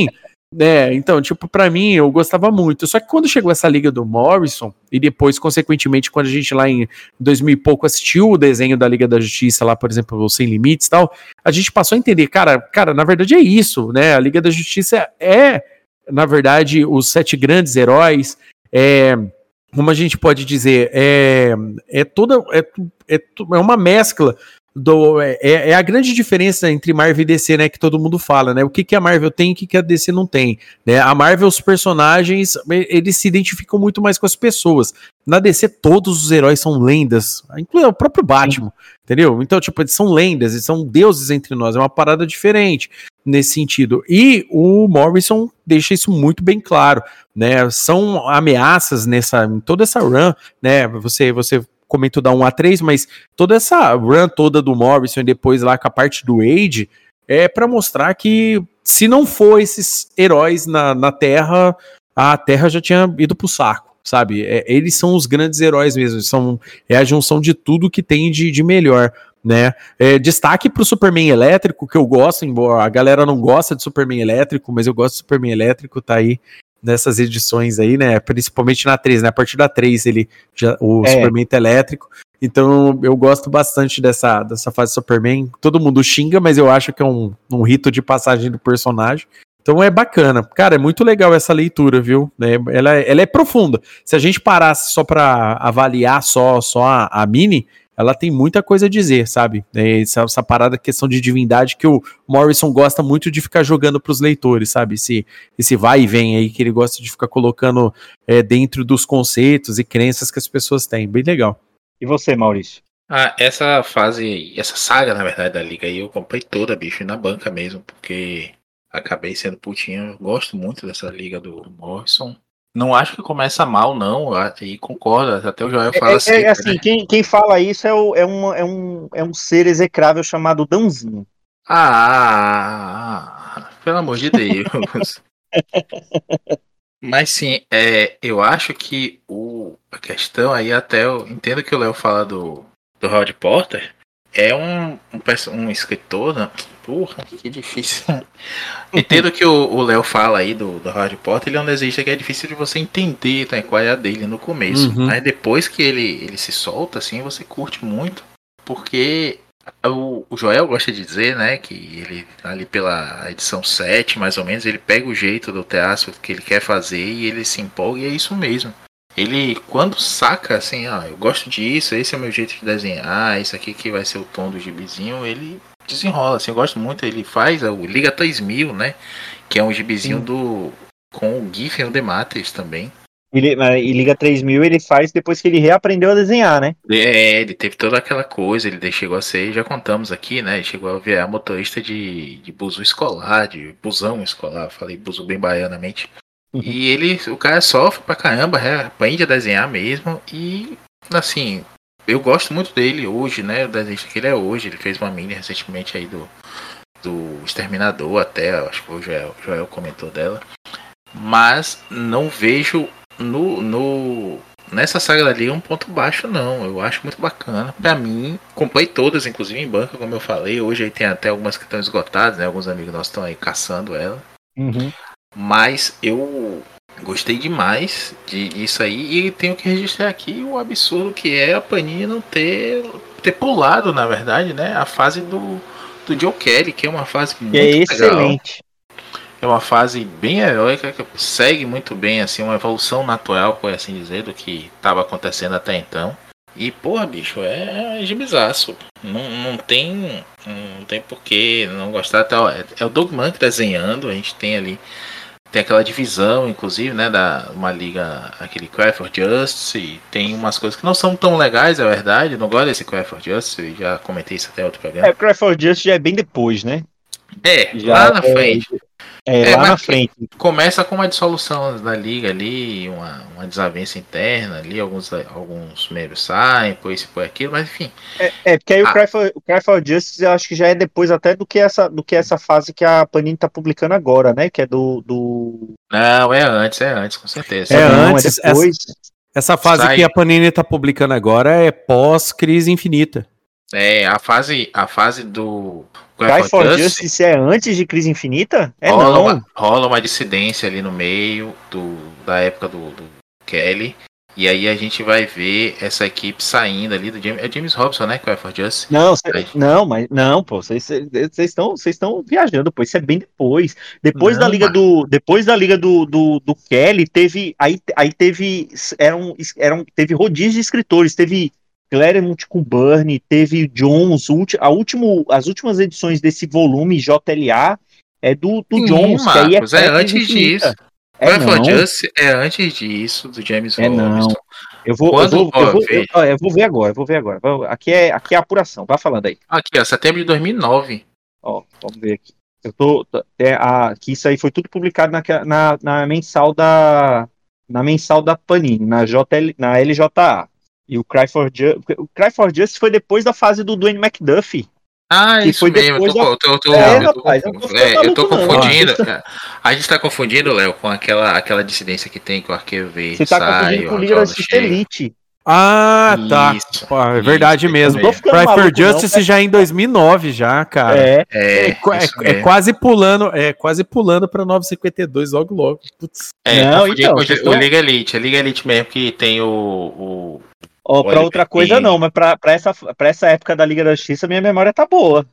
S5: É, então, tipo, pra mim, eu gostava muito. Só que quando chegou essa liga do Morrison, e depois, consequentemente, quando a gente lá em dois mil e pouco assistiu o desenho da Liga da Justiça, lá, por exemplo, o Sem Limites e tal, a gente passou a entender, cara, cara, na verdade é isso, né? A Liga da Justiça é, na verdade, os sete grandes heróis, é, como a gente pode dizer, é, é toda, é, é, é uma mescla. Do, é, é a grande diferença entre Marvel e D C, né, que todo mundo fala, né, o que, que a Marvel tem e o que, que a D C não tem, né, a Marvel, os personagens, eles se identificam muito mais com as pessoas, na D C todos os heróis são lendas, incluindo o próprio Batman, entendeu, então tipo, eles são lendas, eles são deuses entre nós, é uma parada diferente nesse sentido, e o Morrison deixa isso muito bem claro, né, são ameaças nessa, em toda essa run, né, você, você comentou da um a três, mas toda essa run toda do Morrison e depois lá com a parte do Age é pra mostrar que se não for esses heróis na, na Terra, a Terra já tinha ido pro saco, sabe? É, eles são os grandes heróis mesmo, são, é a junção de tudo que tem de, de melhor, né? É, destaque pro Superman elétrico, que eu gosto, embora a galera não gosta de Superman elétrico, mas eu gosto de Superman elétrico, tá aí nessas edições aí, né, principalmente na três, né, a partir da três ele já, o é. Superman tá elétrico, então eu gosto bastante dessa, dessa fase Superman, todo mundo xinga, mas eu acho que é um, um rito de passagem do personagem, então é bacana, cara, é muito legal essa leitura, viu, ela, ela é profunda, se a gente parasse só pra avaliar só, só a, a mini, ela tem muita coisa a dizer, sabe? Essa, essa parada, questão de divindade que o Morrison gosta muito de ficar jogando pros leitores, sabe? Esse, esse vai e vem aí que ele gosta de ficar colocando é, dentro dos conceitos e crenças que as pessoas têm. Bem legal.
S3: E você, Maurício?
S4: Ah, essa fase, essa saga, na verdade, da Liga aí, eu comprei toda, bicho, na banca mesmo, porque acabei sendo putinho. Eu gosto muito dessa Liga do Morrison. Não acho que começa mal, não, e concorda, até o Joel fala
S3: é,
S4: assim.
S3: É assim,
S4: né?
S3: quem, quem fala isso é, o, é, uma, é, um, é um ser execrável chamado Dãozinho.
S4: Ah, pelo amor de Deus. Mas sim, é, eu acho que o, a questão aí, até eu entendo que o Léo fala do, do Howard Porter, é um, um, um escritor, né? Porra, que difícil. Entendo que o Léo fala aí do, do Howard Porter, ele é um desenhista que é difícil de você entender, tá, qual é a dele no começo. Uhum. Mas depois que ele, ele se solta, assim, você curte muito, porque o, o Joel gosta de dizer, né, que ele, ali pela edição sete, mais ou menos, ele pega o jeito do teatro que ele quer fazer e ele se empolga, e é isso mesmo. Ele, quando saca, assim, ah, eu gosto disso, esse é o meu jeito de desenhar, isso aqui que vai ser o tom do gibizinho, ele desenrola, assim, eu gosto muito, ele faz o Liga três mil, né, que é um gibizinho Sim. do com o Giffen The Matrix também.
S3: Ele, e Liga três mil ele faz depois que ele reaprendeu a desenhar, né?
S4: É, ele teve toda aquela coisa, ele chegou a ser, já contamos aqui, né, ele chegou a virar motorista de, de buzu escolar, de busão escolar, falei buzu bem baianamente. Uhum. E ele, o cara sofre pra caramba, aprende a desenhar mesmo, e assim, eu gosto muito dele hoje, né, o desenhista que ele é hoje, ele fez uma mini recentemente aí do, do Exterminador até, acho que o Joel, o Joel comentou dela, mas não vejo no, no, nessa saga da Liga um ponto baixo não, eu acho muito bacana, pra mim, comprei todas, inclusive em banca, como eu falei, hoje aí tem até algumas que estão esgotadas, né, alguns amigos nossos estão aí caçando ela, uhum. Mas eu gostei demais de, disso aí, e tenho que registrar aqui o absurdo que é a Panini não ter, ter pulado, na verdade, né, a fase do, do Joe Kelly, que é uma fase muito
S3: é excelente.
S4: Legal. É uma fase bem heróica, que segue muito bem, assim, uma evolução natural, por assim dizer, do que estava acontecendo até então. E, porra, bicho, é gibizaço. Não, não tem não tem porquê não gostar. Tal. É o Doug Mankey desenhando, a gente tem ali, tem aquela divisão, inclusive, né, da uma liga, aquele Cry for Justice, e tem umas coisas que não são tão legais, é verdade, não gosto desse Cry for Justice, já comentei isso até em outro programa.
S3: É, o Cry for Justice já é bem depois, né?
S4: É, já lá na é, frente.
S3: É, é, lá na frente.
S4: Começa com uma dissolução da liga ali, uma, uma desavença interna ali, alguns, alguns membros saem, por isso e por aquilo, mas enfim.
S3: É, é porque aí ah. o, Cry for, o Cry for Justice eu acho que já é depois até do que essa, do que essa fase que a Panini tá publicando agora, né? Que é do. do...
S4: Não, é antes, é antes, com certeza.
S5: É
S3: Não,
S5: antes.
S3: é depois.
S5: Essa, essa fase Sai. que a Panini tá publicando agora é pós-Crise Infinita.
S4: É, a fase, a fase do,
S3: Cry for Justice é antes de Crise Infinita? É
S4: rola
S3: não.
S4: Uma, rola uma dissidência ali no meio do, da época do, do Kelly. E aí a gente vai ver essa equipe saindo ali do James, é James Robson, né? Cry for Justice.
S3: Não, cê, não, mas não, pô, vocês estão vocês estão viajando, pô, isso é bem depois. Depois não, da liga mano. do depois da liga do, do, do Kelly, teve aí, aí teve eram, eram teve rodízio de escritores, teve Claremont com Byrne, teve Jones, a último, as últimas edições desse volume J L A é do, do Sim,
S4: Jones, Marcos, que aí é, é antes disso.
S3: É
S4: Cry for Justice é antes disso, do James
S3: é
S4: Robinson.
S3: Não. Eu vou, Quando, eu, vou, ó, eu, vou, eu, ó, eu vou ver agora, eu vou ver agora. Aqui é, aqui é a apuração, vai falando aí.
S4: Aqui, ó, setembro de dois mil e nove.
S3: Ó, vamos ver aqui. Eu tô, é, a, aqui isso aí foi tudo publicado na, na, na mensal da na mensal da Panini, na, J L, na L J A. E o Cry for Justice, o Cry for Justice foi depois da fase do Dwayne McDuffie.
S4: Ah,
S3: que
S4: isso
S3: foi
S4: mesmo,
S3: depois
S4: eu tô,
S3: da...
S4: eu tô,
S3: é,
S4: eu tô,
S3: rapaz,
S4: conf...
S3: eu tô,
S4: é, eu tô confundindo.
S3: Não.
S4: A gente tá confundindo, Léo, com aquela, aquela dissidência que tem com o Arqueiro Verde.
S3: Você tá sai, confundindo com o Liga da Justiça Elite.
S5: Ah, tá. Isso, Pô, é verdade isso, mesmo. Cry for Justice não, já é em dois mil e nove já, cara.
S3: É,
S5: é, é, é, é quase pulando, é quase pulando para novecentos e cinquenta e dois logo logo. Putz.
S4: É, não, então, com o, o Liga Elite, a Liga Elite mesmo que tem o, o...
S3: Ó, oh, pra outra coisa não, mas pra, pra, essa, pra essa época da Liga da Justiça, minha memória tá boa.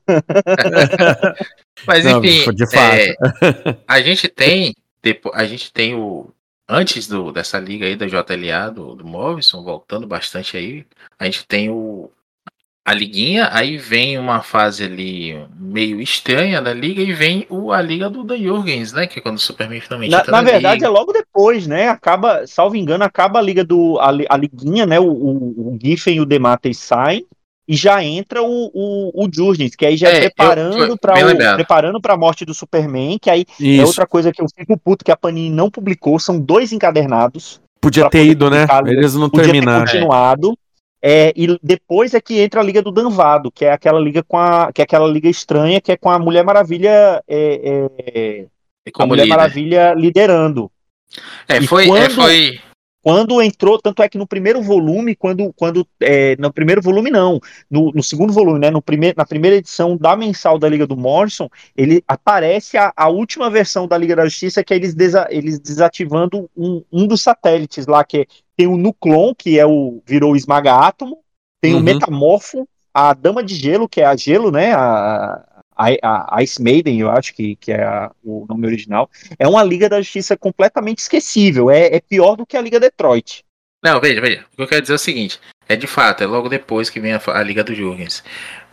S4: Mas enfim,
S5: não, de fato.
S4: É, a gente tem, depois, a gente tem o, antes do, dessa liga aí da J L A, do, do Morrison, voltando bastante aí, a gente tem o, a liguinha, aí vem uma fase ali meio estranha da liga e vem o, a liga do Dan Jurgens, né, que é quando o Superman finalmente
S3: Na,
S4: entra
S3: na
S4: na
S3: verdade
S4: liga.
S3: É logo depois, né, acaba, salvo engano, acaba a liga do, a, a liguinha, né, o, o, o Giffen e o DeMatteis saem e já entra o, o, o Jurgens, que aí já é, é preparando para preparando para a morte do Superman, que aí Isso. é outra coisa que eu fico puto que a Panini não publicou, são dois encadernados.
S5: Podia ter ido, né, eles não
S3: podia
S5: terminaram.
S3: Ter continuado. É, e depois é que entra a Liga do Danvado, que é aquela liga com a, que é aquela liga estranha, que é com a Mulher Maravilha é, é, a Mulher líder. Maravilha liderando.
S4: É, foi,
S3: quando,
S4: é, foi.
S3: Quando entrou, tanto é que no primeiro volume, quando, quando é, no primeiro volume não, no, no segundo volume, né, no primeir, na primeira edição da mensal da Liga do Morrison, ele aparece a, a última versão da Liga da Justiça, que é eles, desa, eles desativando um, um dos satélites lá, que é, tem o Nuclon, que é o, virou o Esmaga-Átomo, tem uhum. o Metamorfo, a Dama de Gelo, que é a Gelo, né, a, a, a Ice Maiden, eu acho que, que é a, o nome original. É uma Liga da Justiça completamente esquecível, é, é pior do que a Liga Detroit.
S4: Não, veja, veja, o que eu quero dizer é o seguinte, é de fato, é logo depois que vem a, a Liga do Jurgens.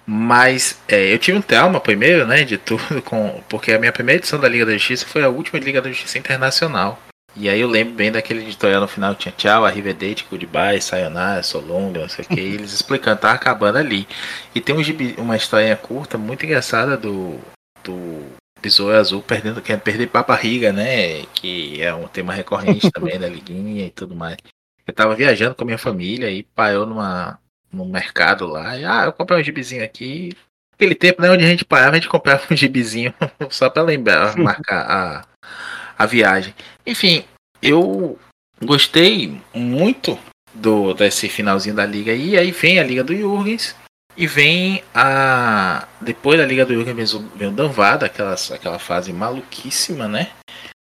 S4: Mas é, eu tive um trauma primeiro, né, de tudo, com, porque a minha primeira edição da Liga da Justiça foi a última Liga da Justiça Internacional. E aí eu lembro bem daquele editorial no final que tinha tchau, arrivederci, goodbye, sayonara, so long, não sei o que, eles explicando, tá acabando ali. E tem um gibi, uma historinha curta, muito engraçada do, do Besouro Azul perdendo, querendo perder pra barriga, né, que é um tema recorrente também da liguinha e tudo mais. Eu tava viajando com a minha família e parou numa, num mercado lá, e ah, eu comprei um gibizinho aqui. Naquele tempo, né, onde a gente parava, a gente comprava um gibizinho só pra lembrar, marcar a... a viagem. Enfim, eu gostei muito do desse finalzinho da liga aí. Aí vem a Liga do Jurgens e vem a depois da Liga do Jurgens vem o Danvado, aquela, aquela fase maluquíssima, né?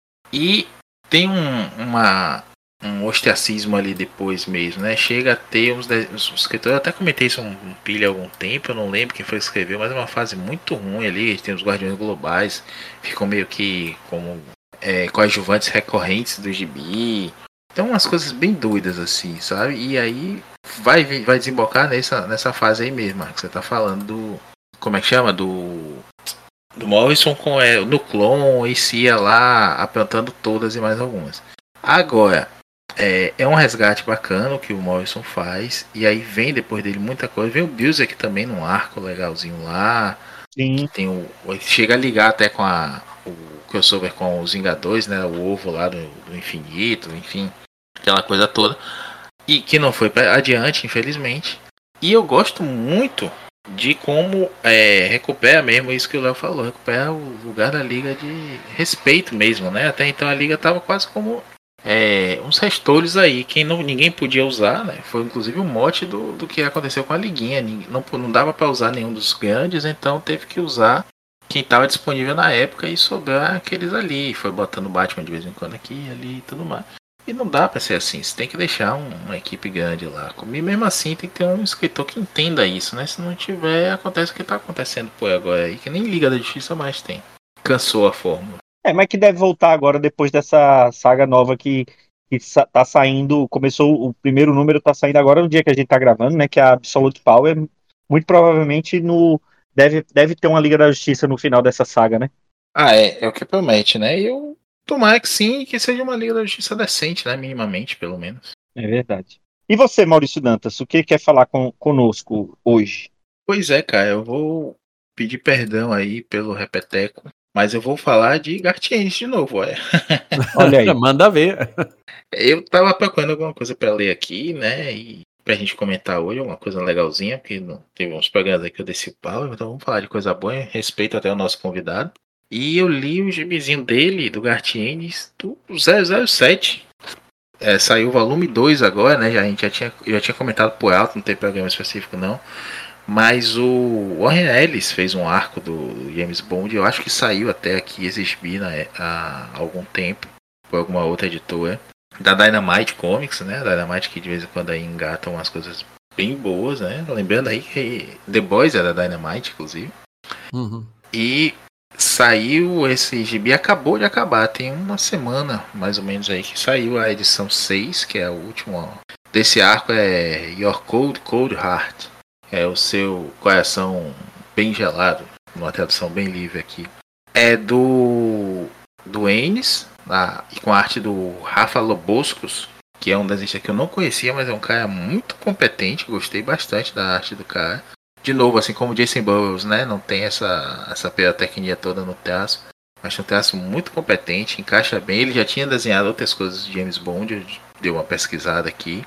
S4: E tem um, uma, um ostracismo ali depois mesmo, né? Chega a ter uns, uns escritores, eu até comentei isso um, um pilha há algum tempo, eu não lembro quem foi que escreveu, mas é uma fase muito ruim ali. Tem os Guardiões Globais, ficam meio que como É, coadjuvantes recorrentes do gibi. Então umas coisas bem doidas assim, sabe? E aí vai, vai desembocar nessa, nessa fase aí mesmo, que você tá falando do... Como é que chama? Do... Do Morrison com é, no Clone e Cia lá aprontando todas e mais algumas. Agora, é, é um resgate bacana o que o Morrison faz. E aí vem depois dele muita coisa. Vem o Busiek também num arco legalzinho lá.
S3: Sim.
S4: Tem o, chega a ligar até com a... o crossover com os Vingadores, né, o ovo lá do, do infinito, enfim, aquela coisa toda, e que não foi adiante, infelizmente. E eu gosto muito de como é, recupera mesmo isso que o Léo falou, recupera o lugar da liga de respeito mesmo, né? Até então a liga tava quase como é, uns restolhos aí, quem não, ninguém podia usar, né? Foi inclusive o mote do, do que aconteceu com a liguinha, não, não dava para usar nenhum dos grandes, então teve que usar quem tava disponível na época e sobrar aqueles ali. Foi botando Batman de vez em quando aqui, ali e tudo mais. E não dá pra ser assim, você tem que deixar um, uma equipe grande lá. E mesmo assim tem que ter um escritor que entenda isso, né? Se não tiver, acontece o que tá acontecendo por agora aí, que nem Liga da Justiça mais tem. Cansou a fórmula.
S3: É, mas que deve voltar agora depois dessa saga nova que, que sa- tá saindo. Começou, o primeiro número tá saindo agora no dia que a gente tá gravando, né? Que é a Absolute Power. Muito provavelmente no. Deve, deve ter uma Liga da Justiça no final dessa saga, né?
S4: Ah, é, é o que promete, né? E eu tomara que sim, que seja uma Liga da Justiça decente, né? Minimamente, pelo menos.
S3: É verdade. E você, Maurício Dantas, o que quer falar com, conosco hoje?
S4: Pois é, cara, eu vou pedir perdão aí pelo repeteco, mas eu vou falar de Gartiennes de novo, olha.
S3: Olha aí.
S5: Manda ver.
S4: Eu tava procurando alguma coisa pra ler aqui, né? E pra gente comentar hoje, alguma coisa legalzinha, porque não, teve uns programas aí que eu desci o pau, então vamos falar de coisa boa, respeito até o nosso convidado. E eu li o gibizinho dele, do Gartiennes, do zero zero sete. É, saiu o volume dois agora, né? Já, a gente já tinha, eu já tinha comentado por alto, não tem programa específico não. Mas o Warren Ellis fez um arco do James Bond, eu acho que saiu até aqui exibir né, há algum tempo por alguma outra editora. Da Dynamite Comics, né? A Dynamite que de vez em quando aí engata umas coisas bem boas, né? Lembrando aí que The Boys é da Dynamite, inclusive.
S5: Uhum.
S4: E saiu esse gibi, acabou de acabar, tem uma semana mais ou menos aí que saiu a edição seis, que é a última desse arco, é Your Cold Cold Heart, é o seu coração bem gelado, uma tradução bem livre aqui. É do do Ennis, a, com a arte do Rafa Loboscos, que é um desenhista que eu não conhecia, mas é um cara muito competente, gostei bastante da arte do cara. De novo, assim como Jason Burrows, né? Não tem essa, essa pirotecnia toda no traço. Mas é um traço muito competente, encaixa bem. Ele já tinha desenhado outras coisas de James Bond, eu dei uma pesquisada aqui.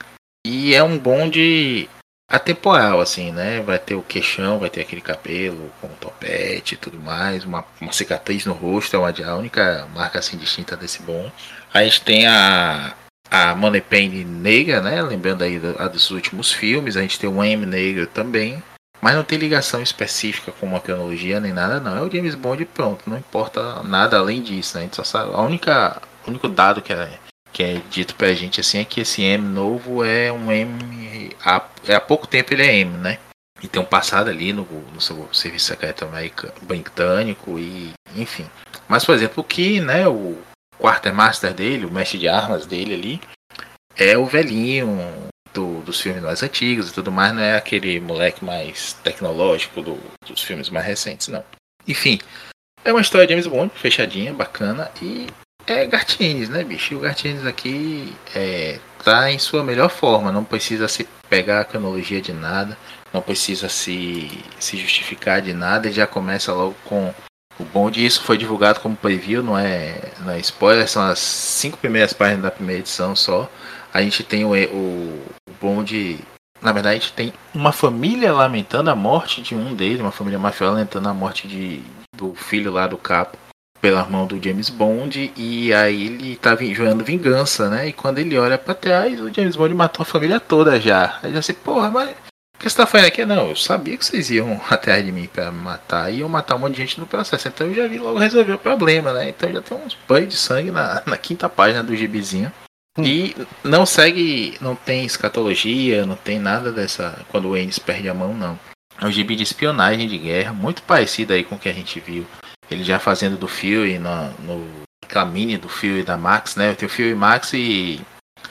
S4: E é um Bond atemporal, assim, né? Vai ter o queixão, vai ter aquele cabelo com topete e tudo mais. Uma, uma cicatriz no rosto, é uma, a única marca assim distinta desse Bond. A gente tem a... a Moneypenny negra, né? Lembrando aí do, a dos últimos filmes. A gente tem o M negro também. Mas não tem ligação específica com uma cronologia nem nada, não. É o James Bond e pronto. Não importa nada além disso, né? A gente só sabe. A única, o único dado que é, que é dito pra gente assim é que esse M novo é um M. Há, é, há pouco tempo ele é M, né? E tem um passado ali no, no seu serviço secreto americano, britânico e enfim. Mas, por exemplo, o que, né? O Quartermaster dele, o mestre de armas dele ali, é o velhinho do, dos filmes mais antigos e tudo mais, não é aquele moleque mais tecnológico do, dos filmes mais recentes, não. Enfim, é uma história de James Bond, fechadinha, bacana, e é Gartiennes, né, bicho? E o Gartiennes aqui é, tá em sua melhor forma, não precisa se pegar a cronologia de nada, não precisa se, se justificar de nada, ele já começa logo com o Bond. Isso foi divulgado como preview, não é, não é spoiler, são as cinco primeiras páginas da primeira edição só. A gente tem o, o, o Bond, na verdade a gente tem uma família lamentando a morte de um deles, uma família mafiosa lamentando a morte de, do filho lá do capo pela mão do James Bond, e aí ele tá jogando vingança, né? E quando ele olha pra trás, o James Bond matou a família toda já. Aí já assim, porra, mas o que você tá fazendo aqui? Não, eu sabia que vocês iam atrás de mim pra me matar. E iam matar um monte de gente no processo. Então eu já vi logo resolver o problema, né? Então já tem uns banhos de sangue na, na quinta página do gibizinho. Hum. E não segue, não tem escatologia, não tem nada dessa. Quando o Ennis perde a mão, não. É um gibi de espionagem de guerra, muito parecido aí com o que a gente viu. Ele já fazendo do Fury no, no caminho do Fury da Max, né? Tem o Fury Max e.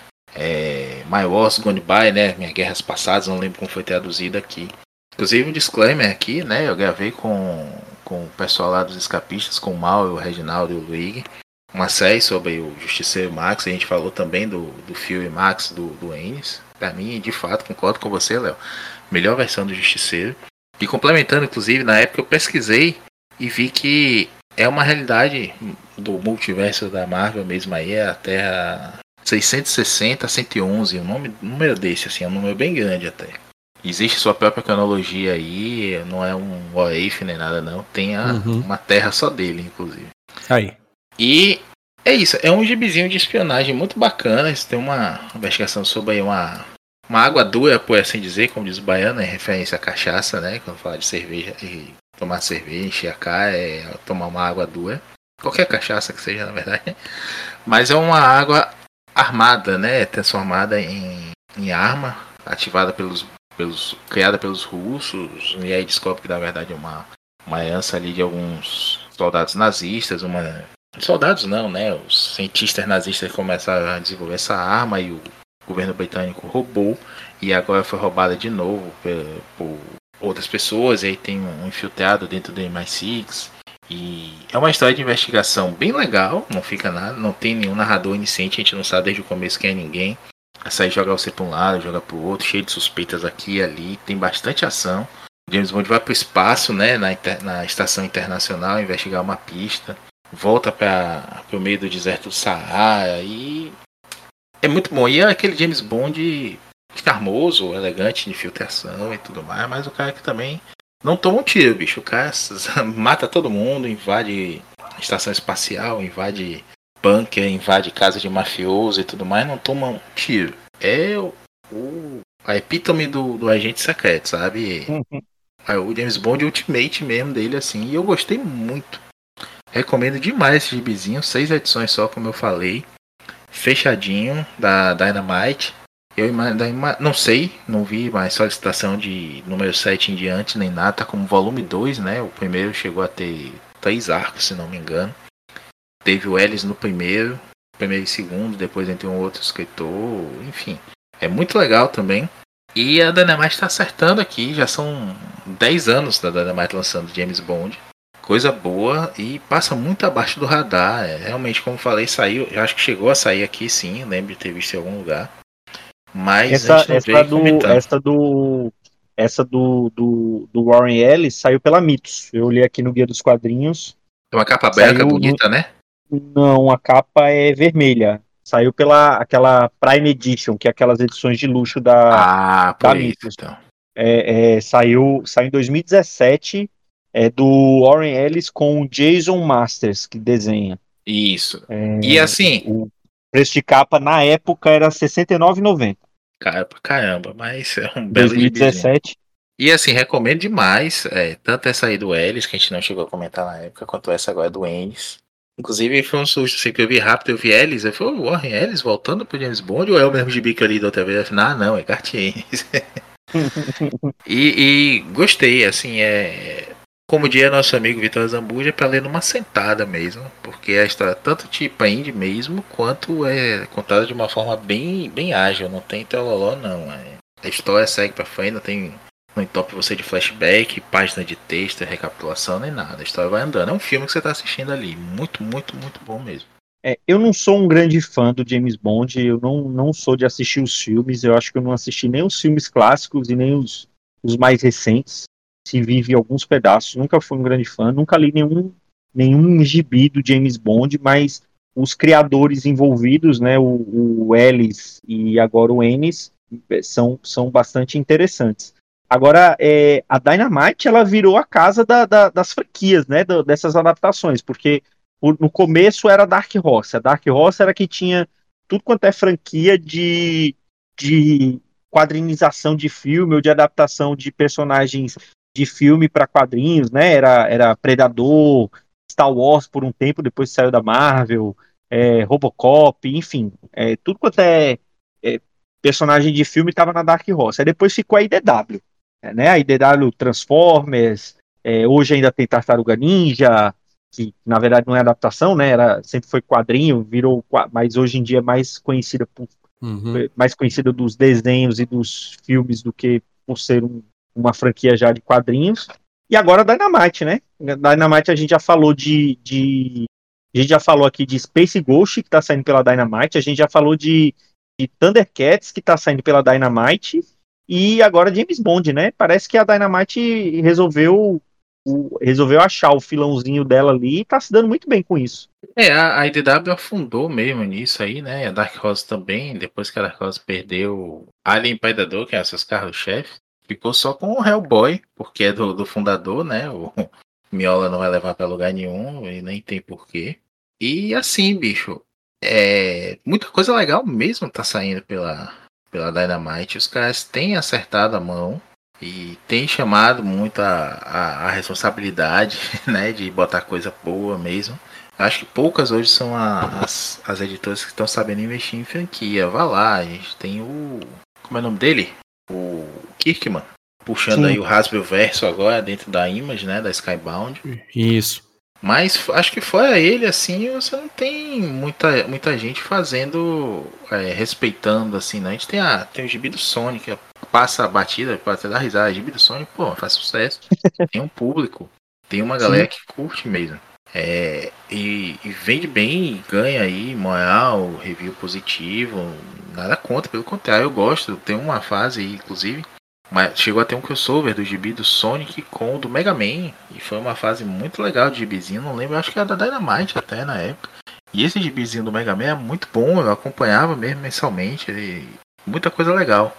S4: É, My Wars Gone By, né? Minhas Guerras Passadas, não lembro como foi traduzido aqui. Inclusive um disclaimer aqui, né? Eu gravei com, com o pessoal lá dos escapistas, com o Mal, o Reginaldo e o Luigi, uma série sobre o Justiceiro Max. A gente falou também do, do Fury Max do, do Ennis. Pra mim, de fato, concordo com você, Léo. Melhor versão do Justiceiro. E complementando, inclusive, na época eu pesquisei e vi que é uma realidade do multiverso da Marvel mesmo aí, é a Terra seiscentos e sessenta a cento e onze, um nome, um número desse, assim, é um número bem grande até. Existe sua própria cronologia aí, não é um what if nem nada não, tem a, uhum. uma terra só dele, inclusive.
S5: Aí.
S4: E é isso, é um gibizinho de espionagem muito bacana, isso tem uma investigação sobre uma, uma água dura, por assim dizer, como diz o baiano, em referência à cachaça, né, quando fala de cerveja e tomar cerveja, encher a cara, é tomar uma água dura. Qualquer cachaça que seja, na verdade. Mas é uma água armada, né? Transformada em, em arma, ativada pelos, pelos. criada pelos russos. E aí descobre que na verdade é uma, uma herança ali de alguns soldados nazistas, uma. Soldados não, né? Os cientistas nazistas começaram a desenvolver essa arma e o governo britânico roubou. E agora foi roubada de novo por, por outras pessoas. E aí tem um infiltrado dentro do M I seis. E é uma história de investigação bem legal. Não fica nada, não tem nenhum narrador iniciante. A gente não sabe desde o começo quem é ninguém. A sair jogar você para um lado, joga para o outro. Cheio de suspeitas aqui e ali. Tem bastante ação. James Bond vai para o espaço, né? Na, inter, na estação internacional, investigar uma pista. Volta para o meio do deserto do Saara e é muito bom. E é aquele James Bond charmoso, elegante, de infiltração e tudo mais, mas o cara que também não toma um tiro, bicho. O cara mata todo mundo, invade estação espacial, invade bunker, invade casa de mafioso e tudo mais, não toma um tiro. É o, o a epítome do, do agente secreto, sabe?
S3: Uhum.
S4: É o James Bond Ultimate mesmo dele, assim, e eu gostei muito. Recomendo demais esse gibizinho, seis edições só, como eu falei. Fechadinho, da Dynamite. Eu não sei, não vi mais solicitação de número sete em diante, nem nada. Tá como volume dois, né? O primeiro chegou a ter três arcos, se não me engano. Teve o Ellis no primeiro, primeiro e segundo, depois entre um outro escritor, enfim. É muito legal também. E a Dynamite tá acertando aqui, já são dez anos da Dynamite lançando James Bond. Coisa boa e passa muito abaixo do radar. É, realmente, como falei, saiu. Eu acho que chegou a sair aqui, sim. Lembro de ter visto em algum lugar. Mas
S3: essa,
S4: a gente não
S3: essa
S4: veio
S3: do,
S4: comentando.
S3: essa do, essa do, do, do Warren Ellis saiu pela Mitos. Eu li aqui no Guia dos Quadrinhos.
S4: É uma capa branca bonita,
S3: no...
S4: né?
S3: Não, a capa é vermelha. Saiu pela aquela Prime Edition, que é aquelas edições de luxo da,
S4: Ah,
S3: da
S4: por isso,
S3: Mitos.
S4: então.
S3: É, é, saiu, saiu em dois mil e dezessete. É do Warren Ellis com o Jason Masters, que desenha.
S4: Isso.
S3: É,
S4: E assim,
S3: o preço de capa na época era sessenta e nove reais e noventa centavos.
S4: cara, pra caramba, mas é um belo gibizinho.
S3: dois mil e dezessete.
S4: E assim, recomendo demais. É, tanto essa aí do Ellis, que a gente não chegou a comentar na época, quanto essa agora do Ennis. Inclusive foi um susto, assim, que eu vi rápido, eu vi Ellis, eu falei, o Warren Ellis voltando pro James Bond, ou é o mesmo gibi que eu li da outra vez? Eu falei, ah, não, é Cartier. e, e gostei, assim, é... Como diria nosso amigo Vitor Zambuja, é pra ler numa sentada mesmo, porque a história tanto te prende mesmo, quanto é contada de uma forma bem, bem ágil, não tem teloló não. É... A história segue pra frente, não tem... Não entope você de flashback, página de texto, recapitulação, nem nada. A história vai andando. É um filme que você tá assistindo ali. Muito, muito, muito bom mesmo.
S3: É, eu não sou um grande fã do James Bond, eu não, não sou de assistir os filmes, eu acho que eu não assisti nem os filmes clássicos e nem os, os mais recentes. Se vive alguns pedaços, nunca fui um grande fã, nunca li nenhum, nenhum gibi do James Bond, mas os criadores envolvidos, né, o, o Ellis e agora o Ennis, são, são bastante interessantes. Agora, é, a Dynamite, ela virou a casa da, da, das franquias, né, do, dessas adaptações, porque o, no começo era a Dark Horse. A Dark Horse era que tinha tudo quanto é franquia de, de quadrinização de filme ou de adaptação de personagens de filme para quadrinhos, né, era, era Predador, Star Wars por um tempo, depois saiu da Marvel, é, Robocop, enfim, é, tudo quanto é, é personagem de filme estava na Dark Horse. Aí depois ficou a I D W. É, né, a I D W Transformers, é, hoje ainda tem Tartaruga Ninja, que na verdade não é adaptação, né, era, sempre foi quadrinho, virou, mas hoje em dia é mais conhecida por, uhum. mais conhecida dos desenhos e dos filmes do que por ser um, uma franquia já de quadrinhos. E agora Dynamite, né? Dynamite a gente já falou de, de a gente já falou aqui de Space Ghost, que tá saindo pela Dynamite, a gente já falou de, de Thundercats, que tá saindo pela Dynamite, e agora James Bond, né? Parece que a Dynamite resolveu, o, resolveu achar o filãozinho dela ali e tá se dando muito bem com isso.
S4: É, a, a I D W afundou mesmo nisso aí, né? A Dark Horse também, depois que a Dark Horse perdeu Alien Predador, que é seus carros-chefe, ficou só com o Hellboy, porque é do, do fundador, né? O Miola não vai levar pra lugar nenhum e nem tem porquê. E assim, bicho, é, muita coisa legal mesmo tá saindo pela, pela Dynamite. Os caras têm acertado a mão. E tem chamado muito a, a, a responsabilidade, né, de botar coisa boa mesmo. Acho que poucas hoje são a, as, as editoras que estão sabendo investir em franquia. Vá lá, a gente tem o... Como é o nome dele? O Kirkman. Puxando Sim. aí o Hasbro Verso agora dentro da Image, né, da Skybound.
S5: Isso.
S4: Mas acho que fora ele, assim, você não tem muita, muita gente fazendo, é, respeitando, assim, né? A gente tem, a, tem o gibi do Sonic, que passa a batida, pode até dar risada. O gibi do Sonic, pô, faz sucesso. Tem um público, tem uma galera Sim. que curte mesmo. É, e, e vende bem, ganha aí, moral, review positivo, nada contra, pelo contrário, eu gosto. Tem uma fase aí, inclusive, mas chegou a ter um crossover do gibi do Sonic com o do Mega Man. E foi uma fase muito legal de gibizinho. Não lembro, acho que era da Dynamite até na época. E esse gibizinho do Mega Man é muito bom. Eu acompanhava mesmo mensalmente. E muita coisa legal.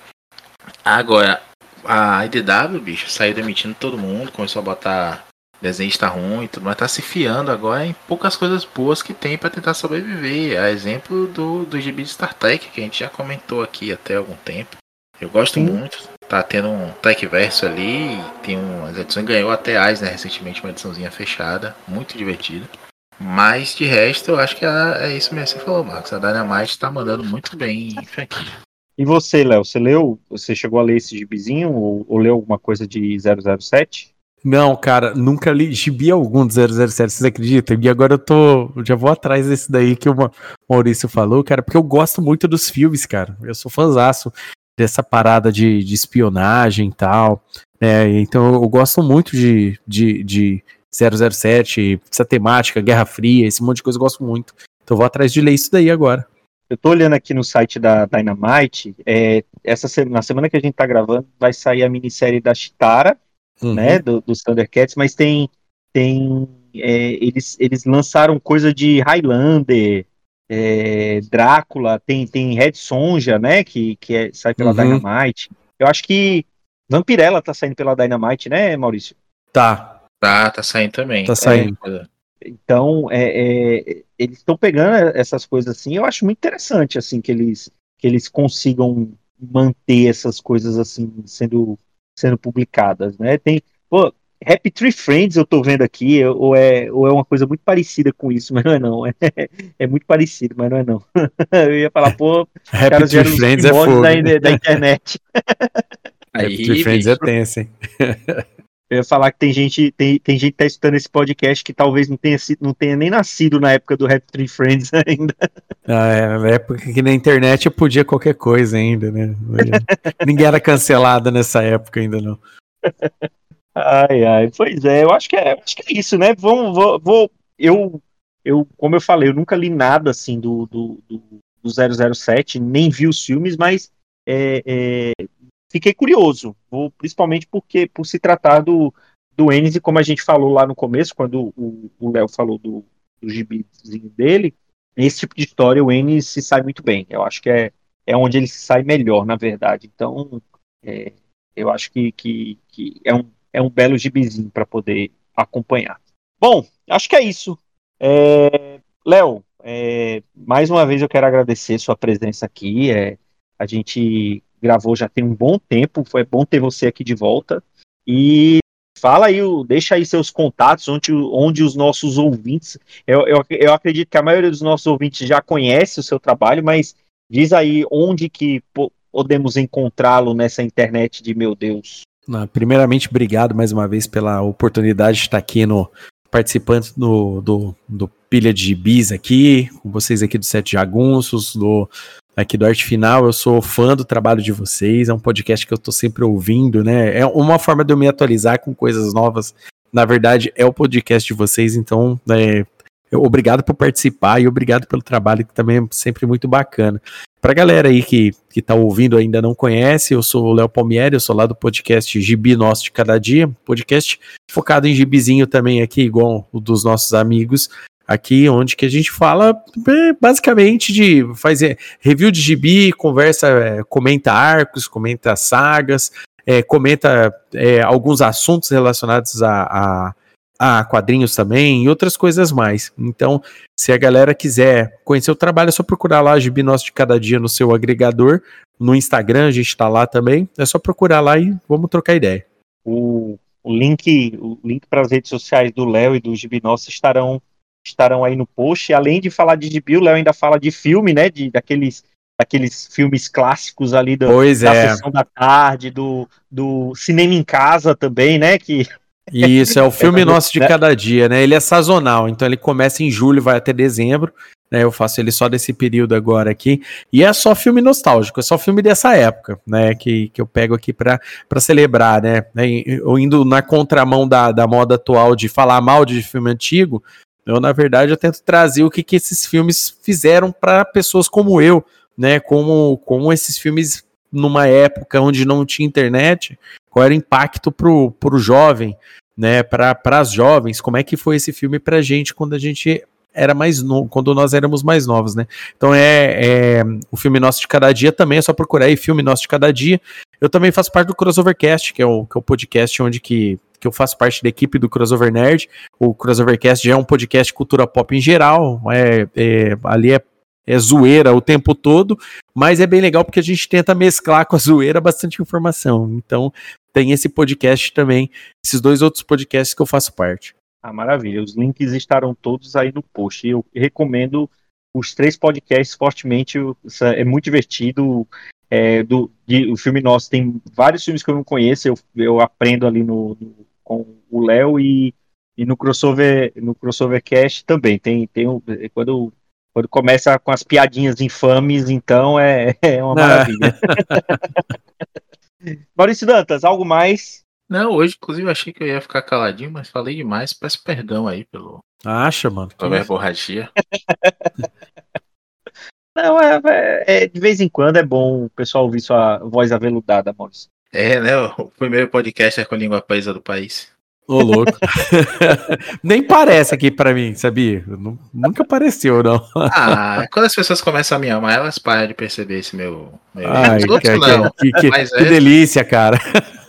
S4: Agora, a I D W, bicho, saiu demitindo todo mundo. Começou a botar desenhista ruim e tudo. Mas tá se fiando agora em poucas coisas boas que tem pra tentar sobreviver. A exemplo do, do gibi de Star Trek, que a gente já comentou aqui até algum tempo. Eu gosto Sim. muito. Tá tendo um Trekverso ali. Tem umas edições. Ganhou até Eisner recentemente, uma ediçãozinha fechada. Muito divertida. Mas de resto, eu acho que é, é isso mesmo que você falou, Marcos. A Dynamite tá mandando muito bem em franquia.
S3: E você, Léo? Você leu? Você chegou a ler esse gibizinho? Ou, ou leu alguma coisa de zero zero sete?
S5: Não, cara, nunca li gibi algum do zero zero sete, vocês acreditam? E agora eu tô, já vou atrás desse daí que o Maurício falou, cara, porque eu gosto muito dos filmes, cara. Eu sou fãzaço dessa parada de, de espionagem e tal, né? Então eu gosto muito de, de, de zero zero sete, essa temática, Guerra Fria, esse monte de coisa eu gosto muito. Então eu vou atrás de ler isso daí agora.
S3: Eu tô olhando aqui no site da Dynamite, é, essa semana, na semana que a gente tá gravando, vai sair a minissérie da Chitara, uhum. né, do, dos Thundercats, mas tem, tem é, eles, eles lançaram coisa de Highlander, é, Drácula, tem, tem Red Sonja, né, que, que é, sai pela uhum. Dynamite. Eu acho que Vampirella tá saindo pela Dynamite, né, Maurício?
S5: Tá.
S4: Tá, tá saindo também.
S5: Tá saindo.
S3: É, então, é, é, eles estão pegando essas coisas assim, eu acho muito interessante, assim, que eles, que eles consigam manter essas coisas, assim, sendo, sendo publicadas, né? Tem, pô, Happy Tree Friends eu tô vendo aqui, ou é, ou é uma coisa muito parecida com isso, mas não é não, é, é muito parecido, mas não é não. Eu ia falar, pô,
S5: Happy
S3: caras
S5: Tree Friends é fogo.
S3: Da, da internet.
S5: Happy Tree Friends é tenso, hein?
S3: Eu ia falar que tem gente, tem, tem gente que tá escutando esse podcast que talvez não tenha, sido, não tenha nem nascido na época do Happy Tree Friends ainda.
S5: Ah, é, na época que na internet eu podia qualquer coisa ainda, né? Ninguém era cancelado nessa época ainda, não.
S3: Ai, ai, pois é, eu acho que é, acho que é isso, né? Vou, vou, vou, eu, eu, como eu falei, eu nunca li nada assim do, do, do, do zero zero sete, nem vi os filmes, mas é, é, fiquei curioso, vou, principalmente porque por se tratar do, do Ennis, e como a gente falou lá no começo, quando o Léo falou do, do gibizinho dele, esse tipo de história o Ennis se sai muito bem. Eu acho que é, é onde ele se sai melhor, na verdade. Então, é, eu acho que, que, que é, um, é um belo gibizinho para poder acompanhar. Bom, acho que é isso. É, Léo, é, mais uma vez eu quero agradecer sua presença aqui. É, a gente gravou já tem um bom tempo, foi bom ter você aqui de volta. E fala aí, deixa aí seus contatos, onde, onde os nossos ouvintes, eu, eu, eu acredito que a maioria dos nossos ouvintes já conhece o seu trabalho, mas diz aí onde que podemos encontrá-lo nessa internet de meu Deus.
S5: Primeiramente, obrigado mais uma vez pela oportunidade de estar aqui no participando do, do, do Pilha de Gibis aqui, com vocês aqui do Sete Jagunços, do aqui do Arte Final. Eu sou fã do trabalho de vocês, é um podcast que eu tô sempre ouvindo, né? É uma forma de eu me atualizar com coisas novas. Na verdade, é o podcast de vocês, então é, obrigado por participar e obrigado pelo trabalho, que também é sempre muito bacana. Pra galera aí que, que tá ouvindo ainda não conhece, eu sou o Léo Palmieri, eu sou lá do podcast Gibi Nosso de Cada Dia, podcast focado em gibizinho também aqui, igual o dos nossos amigos, aqui onde que a gente fala basicamente de fazer review de gibi, conversa, é, comenta arcos, comenta sagas, é, comenta é, alguns assuntos relacionados a, a, a quadrinhos também e outras coisas mais. Então, se a galera quiser conhecer o trabalho, é só procurar lá Gibi Nosso de Cada Dia no seu agregador, no Instagram, a gente tá lá também. É só procurar lá e vamos trocar ideia.
S3: O, o link, o link para as redes sociais do Léo e do Gibi Nossa estarão, estarão aí no post. Além de falar de Gibi, o Léo ainda fala de filme, né? De, daqueles, daqueles filmes clássicos ali do,
S5: pois
S3: da
S5: é.
S3: Sessão da Tarde, do, do Cinema em Casa também, né? Que...
S5: Isso, é o filme nosso de cada dia, né? Ele é sazonal, então ele começa em julho, vai até dezembro. Né, eu faço ele só desse período agora aqui, e é só filme nostálgico, é só filme dessa época, né, que, que eu pego aqui pra, pra celebrar, né, eu indo na contramão da, da moda atual de falar mal de filme antigo, eu na verdade eu tento trazer o que, que esses filmes fizeram para pessoas como eu, né, como, como esses filmes numa época onde não tinha internet, qual era o impacto pro, pro jovem, né, para as jovens, como é que foi esse filme pra gente quando a gente era mais novo, quando nós éramos mais novos, né? Então é, é o Filme Nosso de Cada Dia também, é só procurar aí, Filme Nosso de Cada Dia. Eu também faço parte do Crossovercast, que é o, que é o podcast onde que, que eu faço parte da equipe do Crossover Nerd. O Crossovercast já é um podcast de cultura pop em geral, é, é, ali é, é zoeira o tempo todo, mas é bem legal porque a gente tenta mesclar com a zoeira bastante informação. Então tem esse podcast também, esses dois outros podcasts que eu faço parte.
S3: Ah, maravilha. Os links estarão todos aí no post. Eu recomendo os três podcasts fortemente. É muito divertido. É, do, de, o filme nosso tem vários filmes que eu não conheço. Eu, eu aprendo ali no, no, com o Léo e, e no crossover no crossovercast também. Tem, tem quando, quando começa com as piadinhas infames, então é, é uma maravilha. Maurício Dantas, algo mais?
S4: Não, hoje, inclusive, eu achei que eu ia ficar caladinho, mas falei demais. Peço perdão aí pelo.
S5: Acha, mano.
S4: Pela verborragia.
S3: Não, é, é, de vez em quando é bom o pessoal ouvir sua voz aveludada, Maurício.
S4: É, né? O primeiro podcast é com a língua paisa do país.
S5: Ô, louco. Nem parece aqui pra mim, sabia? Nunca apareceu, não.
S4: Ah, quando as pessoas começam a me amar, elas param de perceber esse meu. meu...
S5: Ai,
S4: outros,
S5: que,
S4: não.
S5: Que, que,
S4: Mas
S5: que
S4: é...
S5: delícia, cara.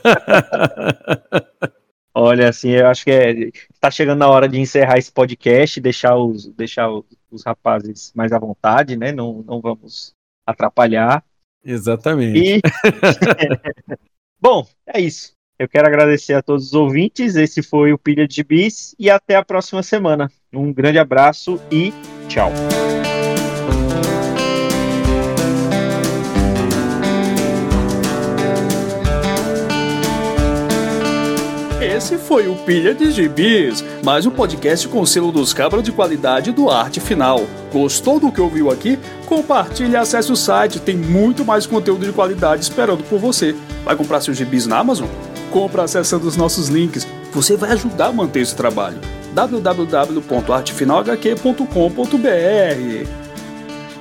S3: Olha, assim, eu acho que é, tá chegando a hora de encerrar esse podcast, deixar os, deixar os, os rapazes mais à vontade, né? Não, não vamos atrapalhar.
S5: Exatamente.
S3: E... Bom, é isso. Eu quero agradecer a todos os ouvintes. Esse foi o Pilha de Bis e até a próxima semana. Um grande abraço e tchau.
S1: Esse foi o Pilha de Gibis, mais um podcast com o selo dos cabras de qualidade do Arte Final. Gostou do que ouviu aqui? Compartilhe e acesse o site, tem muito mais conteúdo de qualidade esperando por você. Vai comprar seus gibis na Amazon? Compra acessando os nossos links. Você vai ajudar a manter esse trabalho. w w w ponto arte final h q ponto com ponto b r